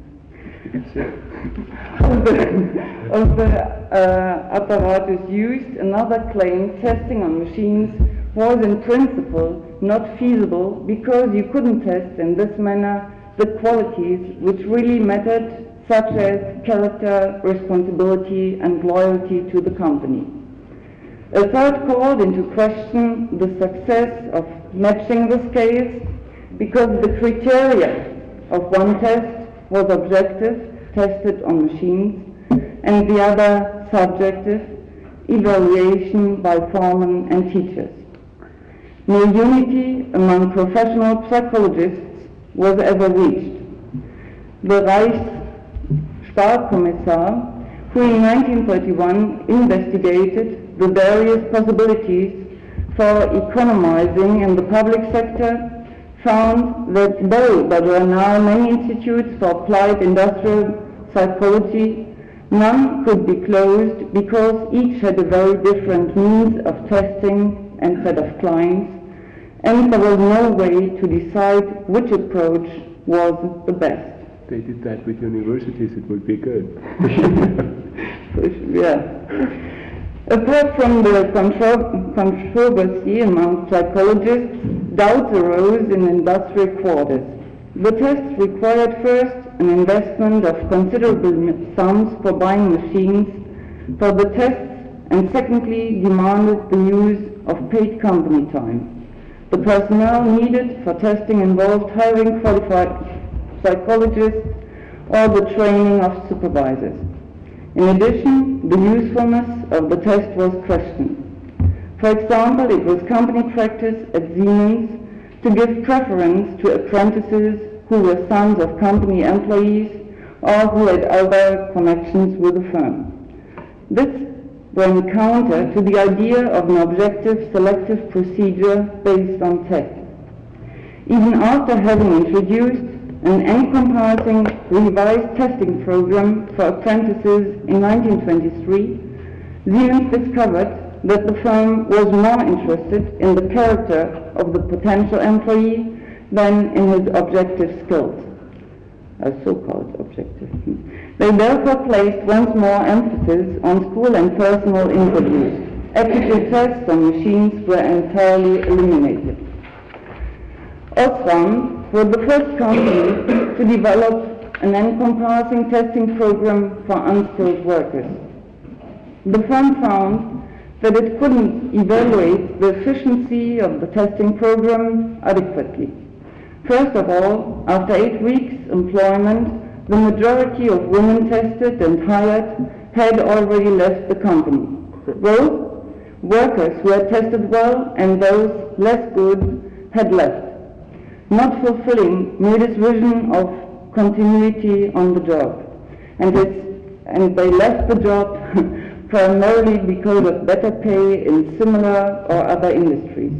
of the, of the uh, apparatus used. Another claimed testing on machines was in principle not feasible because you couldn't test in this manner the qualities which really mattered, such as character, responsibility, and loyalty to the company. A third called into question the success of matching the scales because the criteria of one test was objective, tested on machines, and the other subjective, evaluation by foremen and teachers. No unity among professional psychologists was ever reached. The Reichssparkommissar, who in nineteen thirty-one investigated the various possibilities for economizing in the public sector, found that though there were now many institutes for applied industrial psychology, none could be closed because each had a very different means of testing and set of clients, and there was no way to decide which approach was the best. They did that with universities, it would be good. Yeah. Apart from the contro- controversy among psychologists, doubts arose in industrial quarters. The tests required first an investment of considerable sums for buying machines for the tests, and secondly demanded the use of paid company time. The personnel needed for testing involved hiring qualified psychologists or the training of supervisors. In addition, the usefulness of the test was questioned. For example, it was company practice at Siemens to give preference to apprentices who were sons of company employees or who had other connections with the firm. This ran counter to the idea of an objective selective procedure based on tests. Even after having introduced an encompassing revised testing program for apprentices in nineteen twenty-three, Siemens discovered that the firm was more interested in the character of the potential employee than in his objective skills, as so-called objective. They therefore placed once more emphasis on school and personal interviews. Aptitude tests on machines were entirely eliminated. Osram was the first company to develop an encompassing testing program for unskilled workers. The firm found that it couldn't evaluate the efficiency of the testing program adequately. First of all, after eight weeks employment, the majority of women tested and hired had already left the company. Both workers who had tested well and those less good had left, not fulfilling Mühle's vision of continuity on the job. And, it's, and they left the job primarily because of better pay in similar or other industries.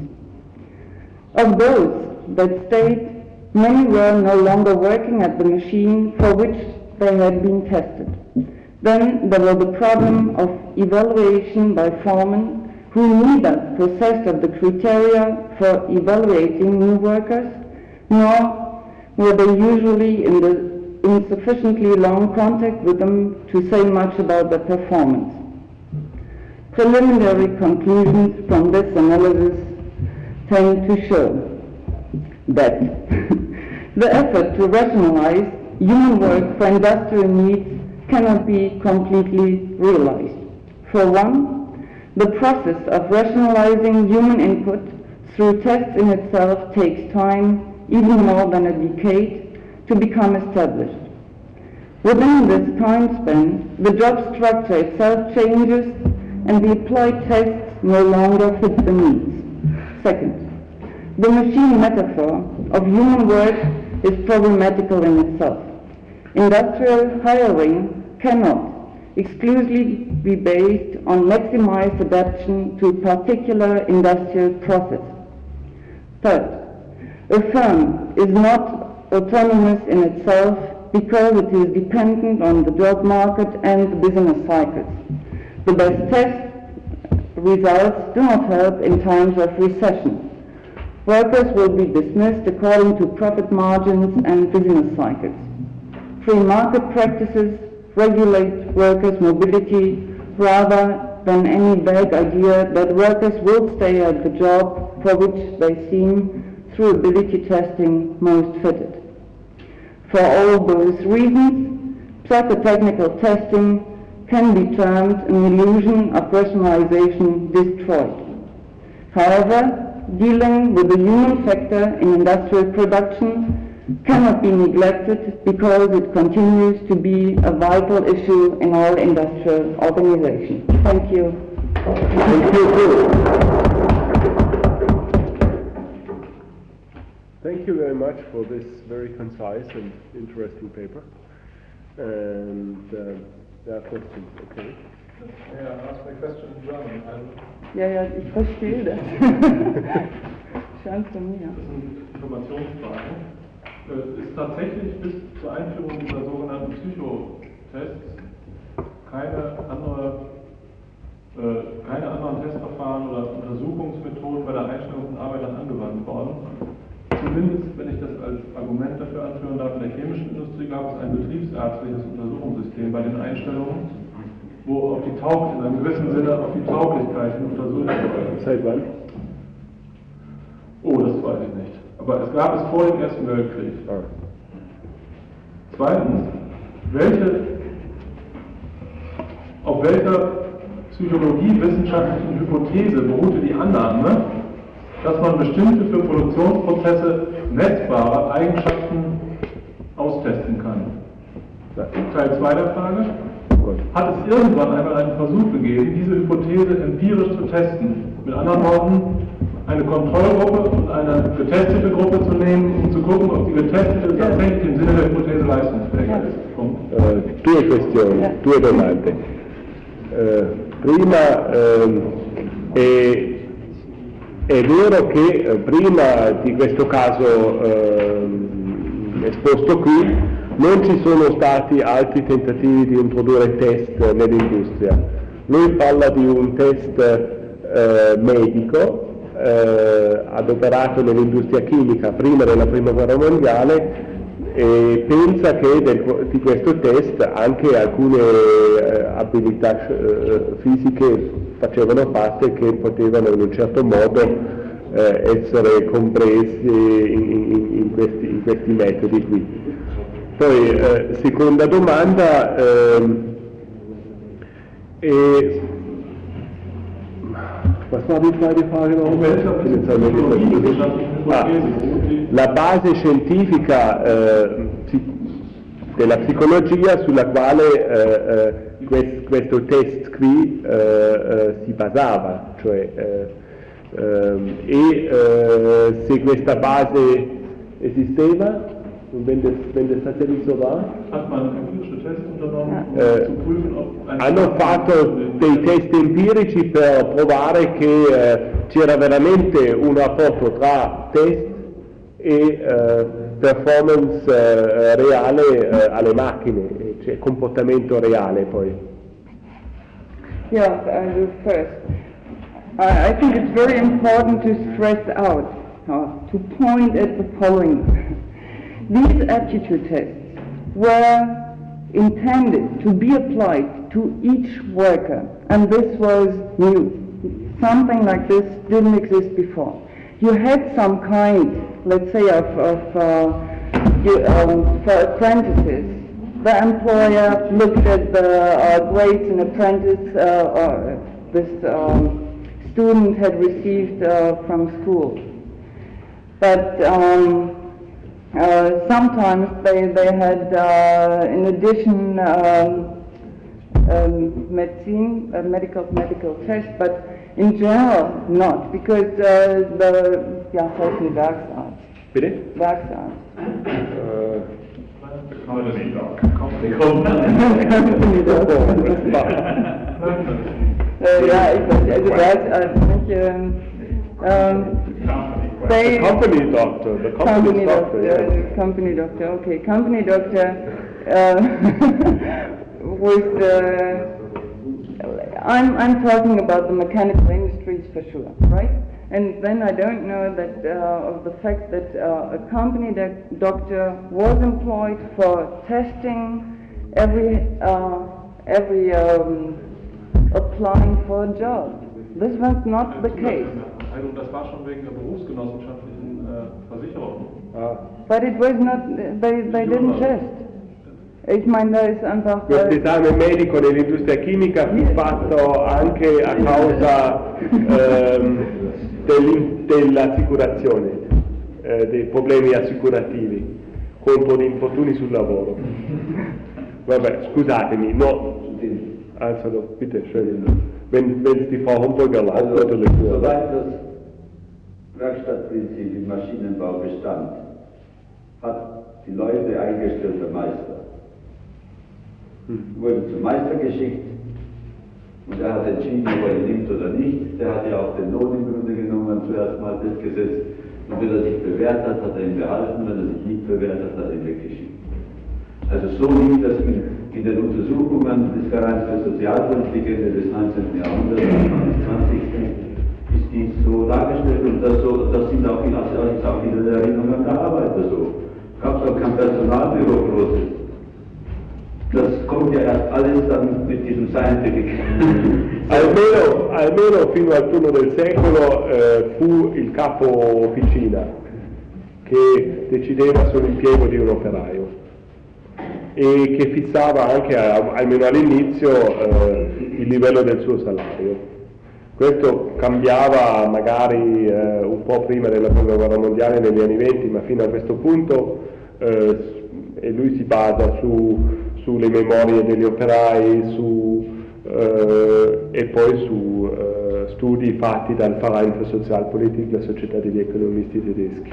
Of those that stayed, many were no longer working at the machine for which they had been tested. Then there was the problem of evaluation by foremen who neither possessed of the criteria for evaluating new workers, nor were they usually in the insufficiently long contact with them to say much about their performance. Preliminary conclusions from this analysis tend to show that the effort to rationalize human work for industrial needs cannot be completely realized. For one, the process of rationalizing human input through tests in itself takes time, even more than a decade, to become established. Within this time span, the job structure itself changes and the applied tests no longer fit the needs. Second, the machine metaphor of human work is problematical in itself. Industrial hiring cannot exclusively be based on maximized adaptation to a particular industrial process. Third, a firm is not autonomous in itself because it is dependent on the job market and the business cycles. The best test results do not help in times of recession. Workers will be dismissed according to profit margins and business cycles. Free market practices regulate workers' mobility rather than any vague idea that workers will stay at the job for which they seem, through ability testing, most fitted. For all those reasons, psychotechnical testing can be termed an illusion of rationalization destroyed. However, dealing with the human factor in industrial production cannot be neglected because it continues to be a vital issue in all industrial organizations. Thank you. Thank you too. Thank you very much for this very concise and interesting paper. And uh, there are questions, okay? Yeah, ask my question in German. Ja, ja, ich verstehe das. Scheint zu mir. Das sind Informationsfragen. Es ist tatsächlich bis zur Einführung dieser sogenannten Psychotests keine andere, äh, keine anderen Testverfahren oder Untersuchungsmethoden bei der Einstellung von Arbeitern angewandt worden. Zumindest, wenn ich das als Argument dafür anführen darf, in der chemischen Industrie gab es ein betriebsärztliches Untersuchungssystem bei den Einstellungen, wo auf die Taug, in einem gewissen Sinne auf die Tauglichkeit untersucht wurde. Seit wann? Oh, das weiß ich nicht. Aber es gab es vor dem Ersten Weltkrieg. Ah. Zweitens, welche, auf welcher psychologiewissenschaftlichen Hypothese beruhte die Annahme, dass man bestimmte für Produktionsprozesse messbare Eigenschaften austesten kann? Teil zwei der Frage. Hat es irgendwann einmal einen Versuch gegeben, diese Hypothese empirisch zu testen? Mit anderen Worten, eine Kontrollgruppe und eine getestete Gruppe zu nehmen, um zu gucken, ob die getestete tatsächlich im Sinne der Hypothese leistungsfähig ist. Punkt. Uh, due questioni, due domande. Uh, Prima ehm, è, è vero che eh, prima di questo caso ehm, esposto qui non ci sono stati altri tentativi di introdurre test nell'industria. Lui parla di un test eh, medico eh, adoperato nell'industria chimica prima della prima guerra mondiale e pensa che del, di questo test anche alcune eh, abilità eh, fisiche facevano parte che potevano in un certo modo eh, essere compresi in, in, in, questi, in questi metodi qui. Poi, eh, seconda domanda, ehm, e was war die zweite Frage noch? Ah, la base scientifica eh, della psicologia sulla quale eh, eh, quest, questo test qui eh, eh, si basava, cioè, eh, eh, e eh, se questa base esisteva, wenn das, wenn das tatsächlich so war, Hat man empirische Tests unternommen, um Eh, zu prüfen, ob ein hanno fatto dei test empirici per provare che eh, c'era veramente un rapporto tra test e eh, performance eh, reale eh, alle macchine, cioè comportamento reale poi. Yeah, I do first. I, I think it's very important to stress out, uh, to point at the following. These aptitude tests were intended to be applied to each worker, and this was new. Something like this didn't exist before. You had some kind, let's say, of, of uh, you, um, for apprentices. The employer looked at the uh, grades an apprentice, uh, uh, this um, student had received uh, from school. But um, Uh, sometimes they, they had, uh, in addition, um, um, medicine, uh, medical medical tests, but in general not, because uh, the, ja, heißt die Werksarzt. Bitte? Werksarzt. Uh, Company doc. Company doc. äh, ja, ich weiß, also Werksarzt, nicht, ähm, ähm, the company doctor, the company, company doctor, doctor, yes. company doctor, okay, company doctor uh, was, uh, I'm, I'm talking about the mechanical industries for sure, right? And then I don't know that uh, of the fact that uh, a company doc- doctor was employed for testing every, uh, every um, applying for a job. This was not the case. Also das war schon wegen der berufsgenossenschaftlichen äh, Versicherung. Ah. But it was not, they, they didn't test. Ich meine, da ist einfach... Questo esame medico nell'industria chimica fu fatto anche a causa ehm, dell'in- dell'assicurazione, eh, dei problemi assicurativi contro gli infortuni sul lavoro. Vabbè, scusatemi, no, also bitte schön, wenn, wenn es die Frau Homburger erlaubt, Also, natürlich nur. soweit das Werkstattprinzip im Maschinenbau bestand, hat die Leute eingestellt, der Meister. Wurden zum Meister geschickt und er hat entschieden, ob er ihn nimmt oder nicht. Der hat ja auch den Lohn im Grunde genommen zuerst mal festgesetzt. Und wenn er sich bewährt hat, hat er ihn behalten, wenn er sich nicht bewährt hat, hat er ihn weggeschickt. Also so lief das in, in den Untersuchungen des Vereins für Sozialpolitik Ende des neunzehnten Jahrhunderts, Anfang des zwanzigsten ist dies so dargestellt und das, so, das sind auch in, das ist auch in der Erinnerung der Arbeiter so. Es gab auch kein Personalbüro großes. Das kommt ja erst alles dann mit diesem Scientific. Almeno, almeno fino al turno del secolo eh, fu il capo officina che decideva sull'impiego di un operaio e che fissava anche, a, almeno all'inizio, eh, il livello del suo salario. Questo cambiava magari eh, un po' prima della prima guerra mondiale, negli anni venti, ma fino a questo punto eh, e lui si basa su sulle memorie degli operai su, eh, e poi su eh, studi fatti dal Verein für Sozialpolitik, la società degli economisti tedeschi.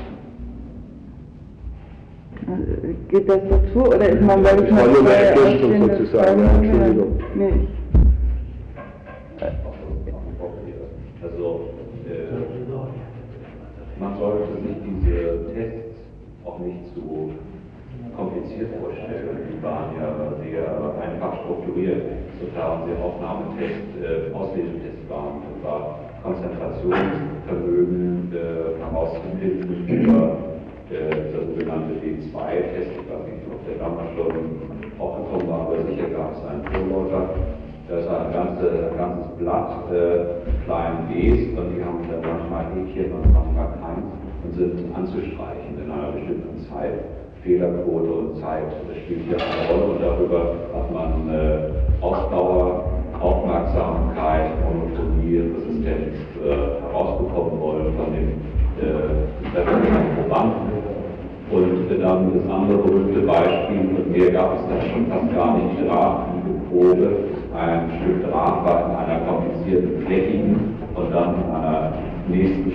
Geht das dazu oder ist man, weil ich Ich wollte nur eine vorher Ergänzung ausstehende sozusagen, Fragen- Entschuldigung. Nee. Also äh, man sollte sich diese Tests auch nicht zu kompliziert vorstellen. Die waren ja sehr einfach strukturiert, sofern sie Aufnahmetest, äh, Auslesetest waren. Das war Konzentrationsvermögen äh, herauszufinden über äh, das sogenannte D zwei Test. Ich weiß nicht, ob der damals schon aufgekommen war, aber sicher gab es einen Vorläufer. Das war ein ganze, ganzes Blatt äh, kleinen Ds und die haben dann manchmal Häkchen und manchmal keins und sind anzustreichen in einer bestimmten Zeit. Fehlerquote und Zeit spielt hier eine Rolle und darüber hat man äh, Ausdauer, Aufmerksamkeit, Monotonie, Resistenz äh, herausbekommen wollen von den äh, Probanden. Und äh, dann das andere berühmte Beispiel, und mehr gab es da schon fast gar nicht, Drahtprobe. Ein Stück Draht war in einer komplizierten flächigen und dann in einer nächsten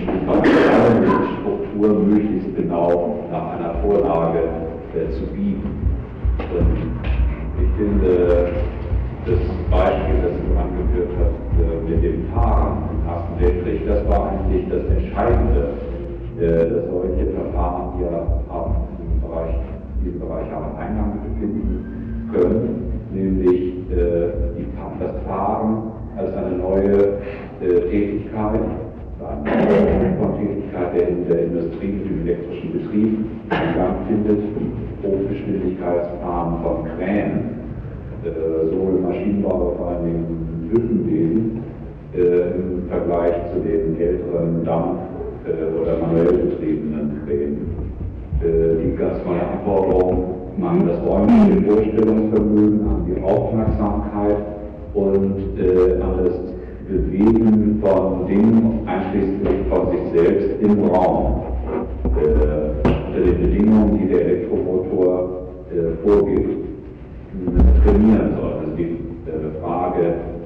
Struktur möglichst genau nach einer Vorlage äh, zu biegen. Und ich finde, das Beispiel, das du angeführt hast, äh, mit dem Fahren im Ersten Weltkrieg, das war eigentlich das Entscheidende, äh, dass solche Verfahren hier haben, im Bereich, in diesem Bereich haben Eingang finden können, nämlich äh, die, das Fahren als eine neue äh, Tätigkeit, eine von Tätigkeit, der in der Industrie, im elektrischen Betrieb Eingang findet, Hochgeschwindigkeitsfahren von Kränen, äh, sowohl im Maschinenbau, aber vor allem im Hüttenwesen, äh, im Vergleich zu den älteren Dampf- äh, oder manuell betriebenen Kränen. Äh, die ganz neue Anforderungen an das räumliche Vorstellungsvermögen, an die Aufmerksamkeit und äh, an das Bewegen von Dingen, einschließlich von sich selbst im Raum, äh, unter den Bedingungen, die der Elektromotor äh, vorgibt, äh, trainieren soll. Also die äh, Frage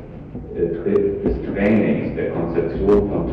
äh, des Trainings, der Konzeption von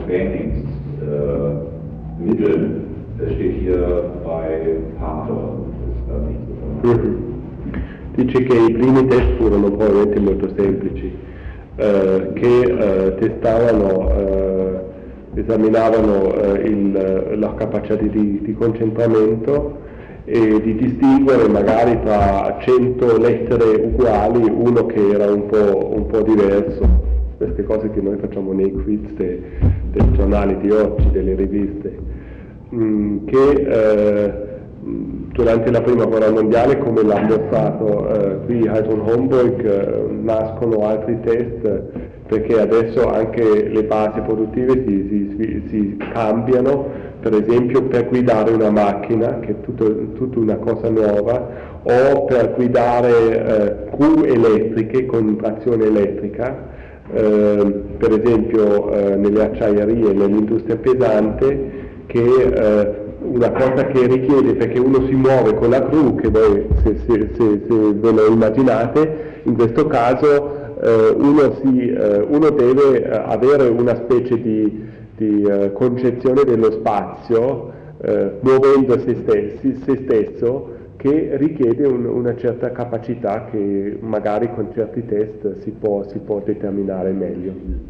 Trainingsmitteln, äh, steht hier bei Pater. Das ist da nicht so. Mm-hmm. Dice che i primi test furono probabilmente molto semplici, eh, che eh, testavano, eh, esaminavano eh, il, la capacità di, di concentramento e di distinguere magari tra cento lettere uguali uno che era un po', un po' diverso, queste cose che noi facciamo nei quiz de, dei giornali di oggi, delle riviste, mh, che eh, durante la prima guerra mondiale, come l'ha mostrato eh, qui Heidrun Homburg, eh, nascono altri test perché adesso anche le basi produttive si, si, si cambiano, per esempio per guidare una macchina, che è tutto, tutta una cosa nuova, o per guidare eh, gru elettriche con trazione elettrica, eh, per esempio eh, nelle acciaierie, nell'industria pesante, che eh, una cosa che richiede, perché uno si muove con la gru, che voi se, se, se, se ve lo immaginate, in questo caso eh, uno, si, eh, uno deve eh, avere una specie di, di eh, concezione dello spazio, eh, muovendo se, stessi, se stesso, che richiede un, una certa capacità che magari con certi test si può, si può determinare meglio.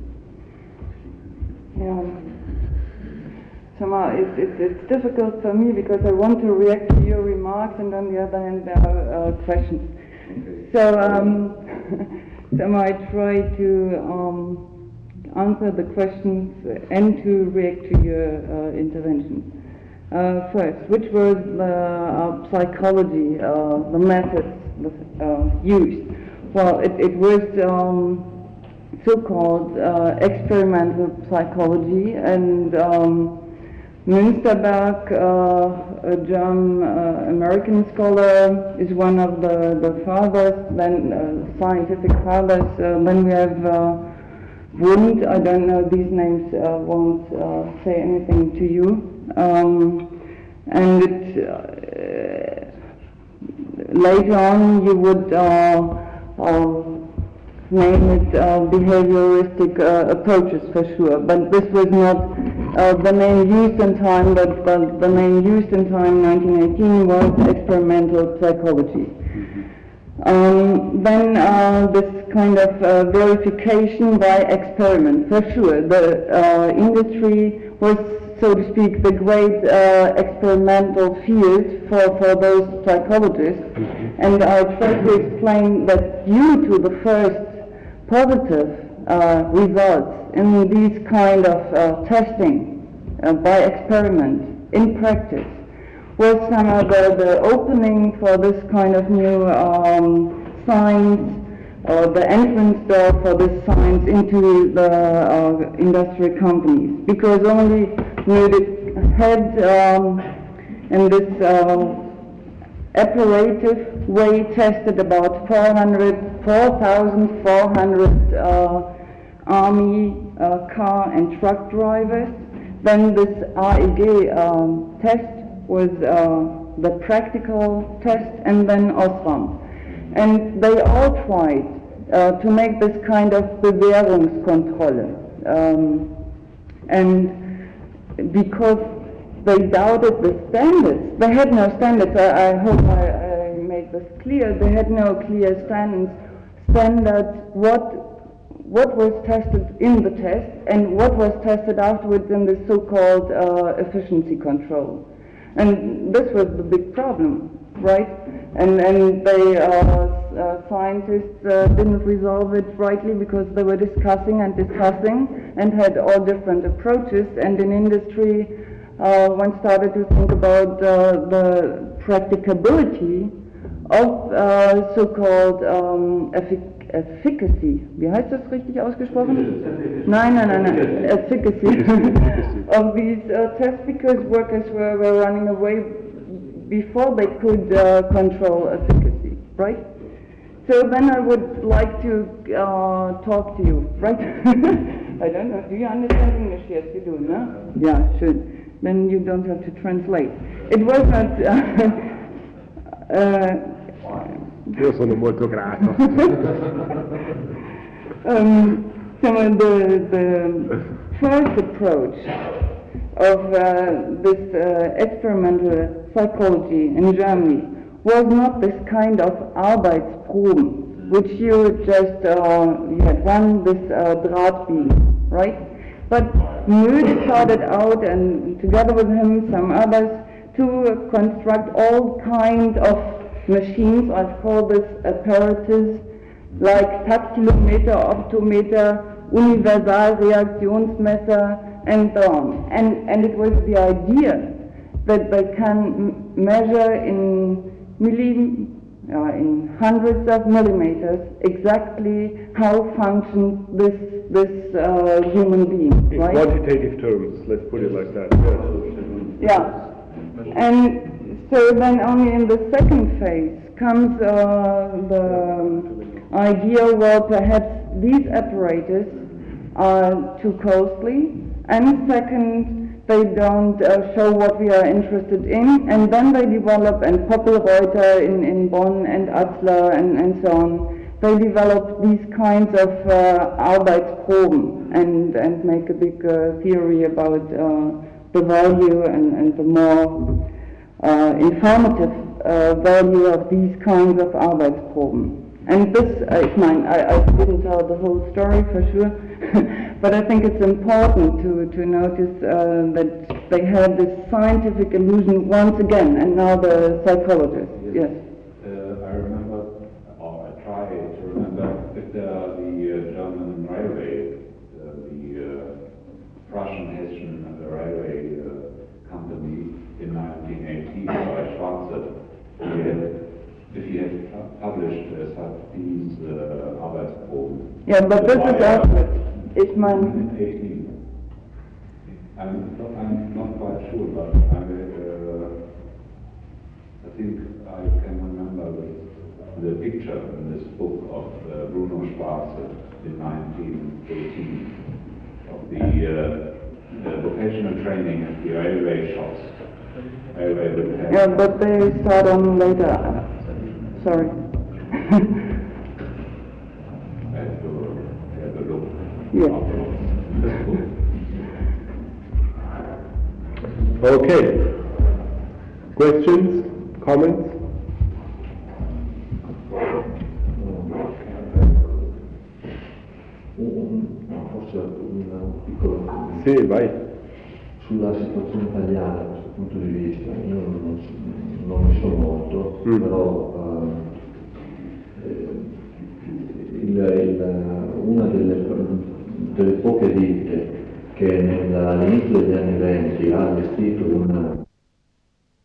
Yeah. So it's, it's, it's difficult for me because I want to react to your remarks and on the other hand there are uh, questions. So, um, so I try to um, answer the questions and to react to your uh, interventions. Uh, first, which was the uh, psychology, uh, the methods uh, used? Well, it, it was um, so-called uh, experimental psychology, and um, Münsterberg, uh, a German-American uh, scholar, is one of the, the fathers, then uh, scientific fathers. Uh, then we have uh, Wundt, I don't know, these names uh, won't uh, say anything to you. Um, and it, uh, later on you would uh, uh, name it uh, behavioristic uh, approaches for sure, but this was not uh, the name used in time, but, but the name used in time, nineteen eighteen, was experimental psychology. Um, then uh, this kind of uh, verification by experiment, for sure. The uh, industry was, so to speak, the great uh, experimental field for, for those psychologists. Mm-hmm. And I try to explain that due to the first positive uh, results in these kind of uh, testing uh, by experiment in practice, was somehow the, the opening for this kind of new um, science, or the entrance door for this science into the uh, industrial companies. Because only we had um, in this uh, apparative way tested about four thousand four hundred uh, army uh, car and truck drivers. Then this R E G um, test was uh, the practical test, and then Osram. And they all tried uh, to make this kind of Bewährungskontrolle. Um, and because they doubted the standards, they had no standards, I, I hope I, I made this clear, they had no clear standards, standards what what was tested in the test and what was tested afterwards in the so-called uh, efficiency control. And this was the big problem, right? And and they, uh, uh, scientists uh, didn't resolve it rightly because they were discussing and discussing and had all different approaches. And in industry, uh, one started to think about uh, the practicability of uh, so-called um, effic efficacy. Wie heißt das richtig ausgesprochen? Nein, nein, nein, nein. Efficacy of these uh, tests, because workers were, were running away before they could uh, control efficacy, right? So then I would like to uh, talk to you, right? I don't know, do you understand English? Yes, you do, no? Yeah, should. Then you don't have to translate. It was not... Uh, uh, Io sono molto grato. um, so the, the first approach of uh, this uh, experimental psychology in Germany was not this kind of Arbeitsproben, which you just, uh, you had one, this uh, Drahtbeam, right? But Möde started out, and together with him some others, to construct all kinds of machines. I've called this apparatus, like Taxilometer, Optometer, Universal Reaktionsmesser, and so on. And, and it was the idea that they can m measure in milli, uh, in hundreds of millimeters exactly how functions this this uh, human being. In right? quantitative terms, let's put it like that. Yeah. yeah. And so then only in the second phase comes uh, the um, idea, well, perhaps these apparatus are too costly, and second, they don't uh, show what we are interested in, and then they develop, and Poppelreuter in, in Bonn and Atzler and, and so on, they develop these kinds of uh, Arbeitsproben and, and make a big uh, theory about uh, the value and, and the more Uh, informative uh, value of these kinds of Arbeitsproben. And this, uh, ich meine, I, I didn't tell the whole story for sure, but I think it's important to, to notice uh, that they had this scientific illusion once again, and now the psychologists, yes. Uh, I remember, or I try to remember, if there are the uh, German railway, uh, the uh, Prussian Hessian uh, railway uh, company, in nineteen eighteen by Schwarze, he had, if he had published uh, these uh, Arbeitsproben. Yeah, but this is afterwards. Ich meine... eighteen. I'm, I'm not quite sure, but I, uh, I think I can remember the, the picture in this book of uh, Bruno Schwarze in nineteen eighteen of the, uh, the vocational training at the railway shops. Yeah, but they start on later. Sorry. Yes. Okay. Questions? Comments? posso un, un piccolo commento? Sì, vai. Sulla situazione italiana da questo punto di vista, io non, non ne so molto, Mm. però eh, il, il, una delle, delle poche ditte che nel- all'inizio degli anni venti ha allestito una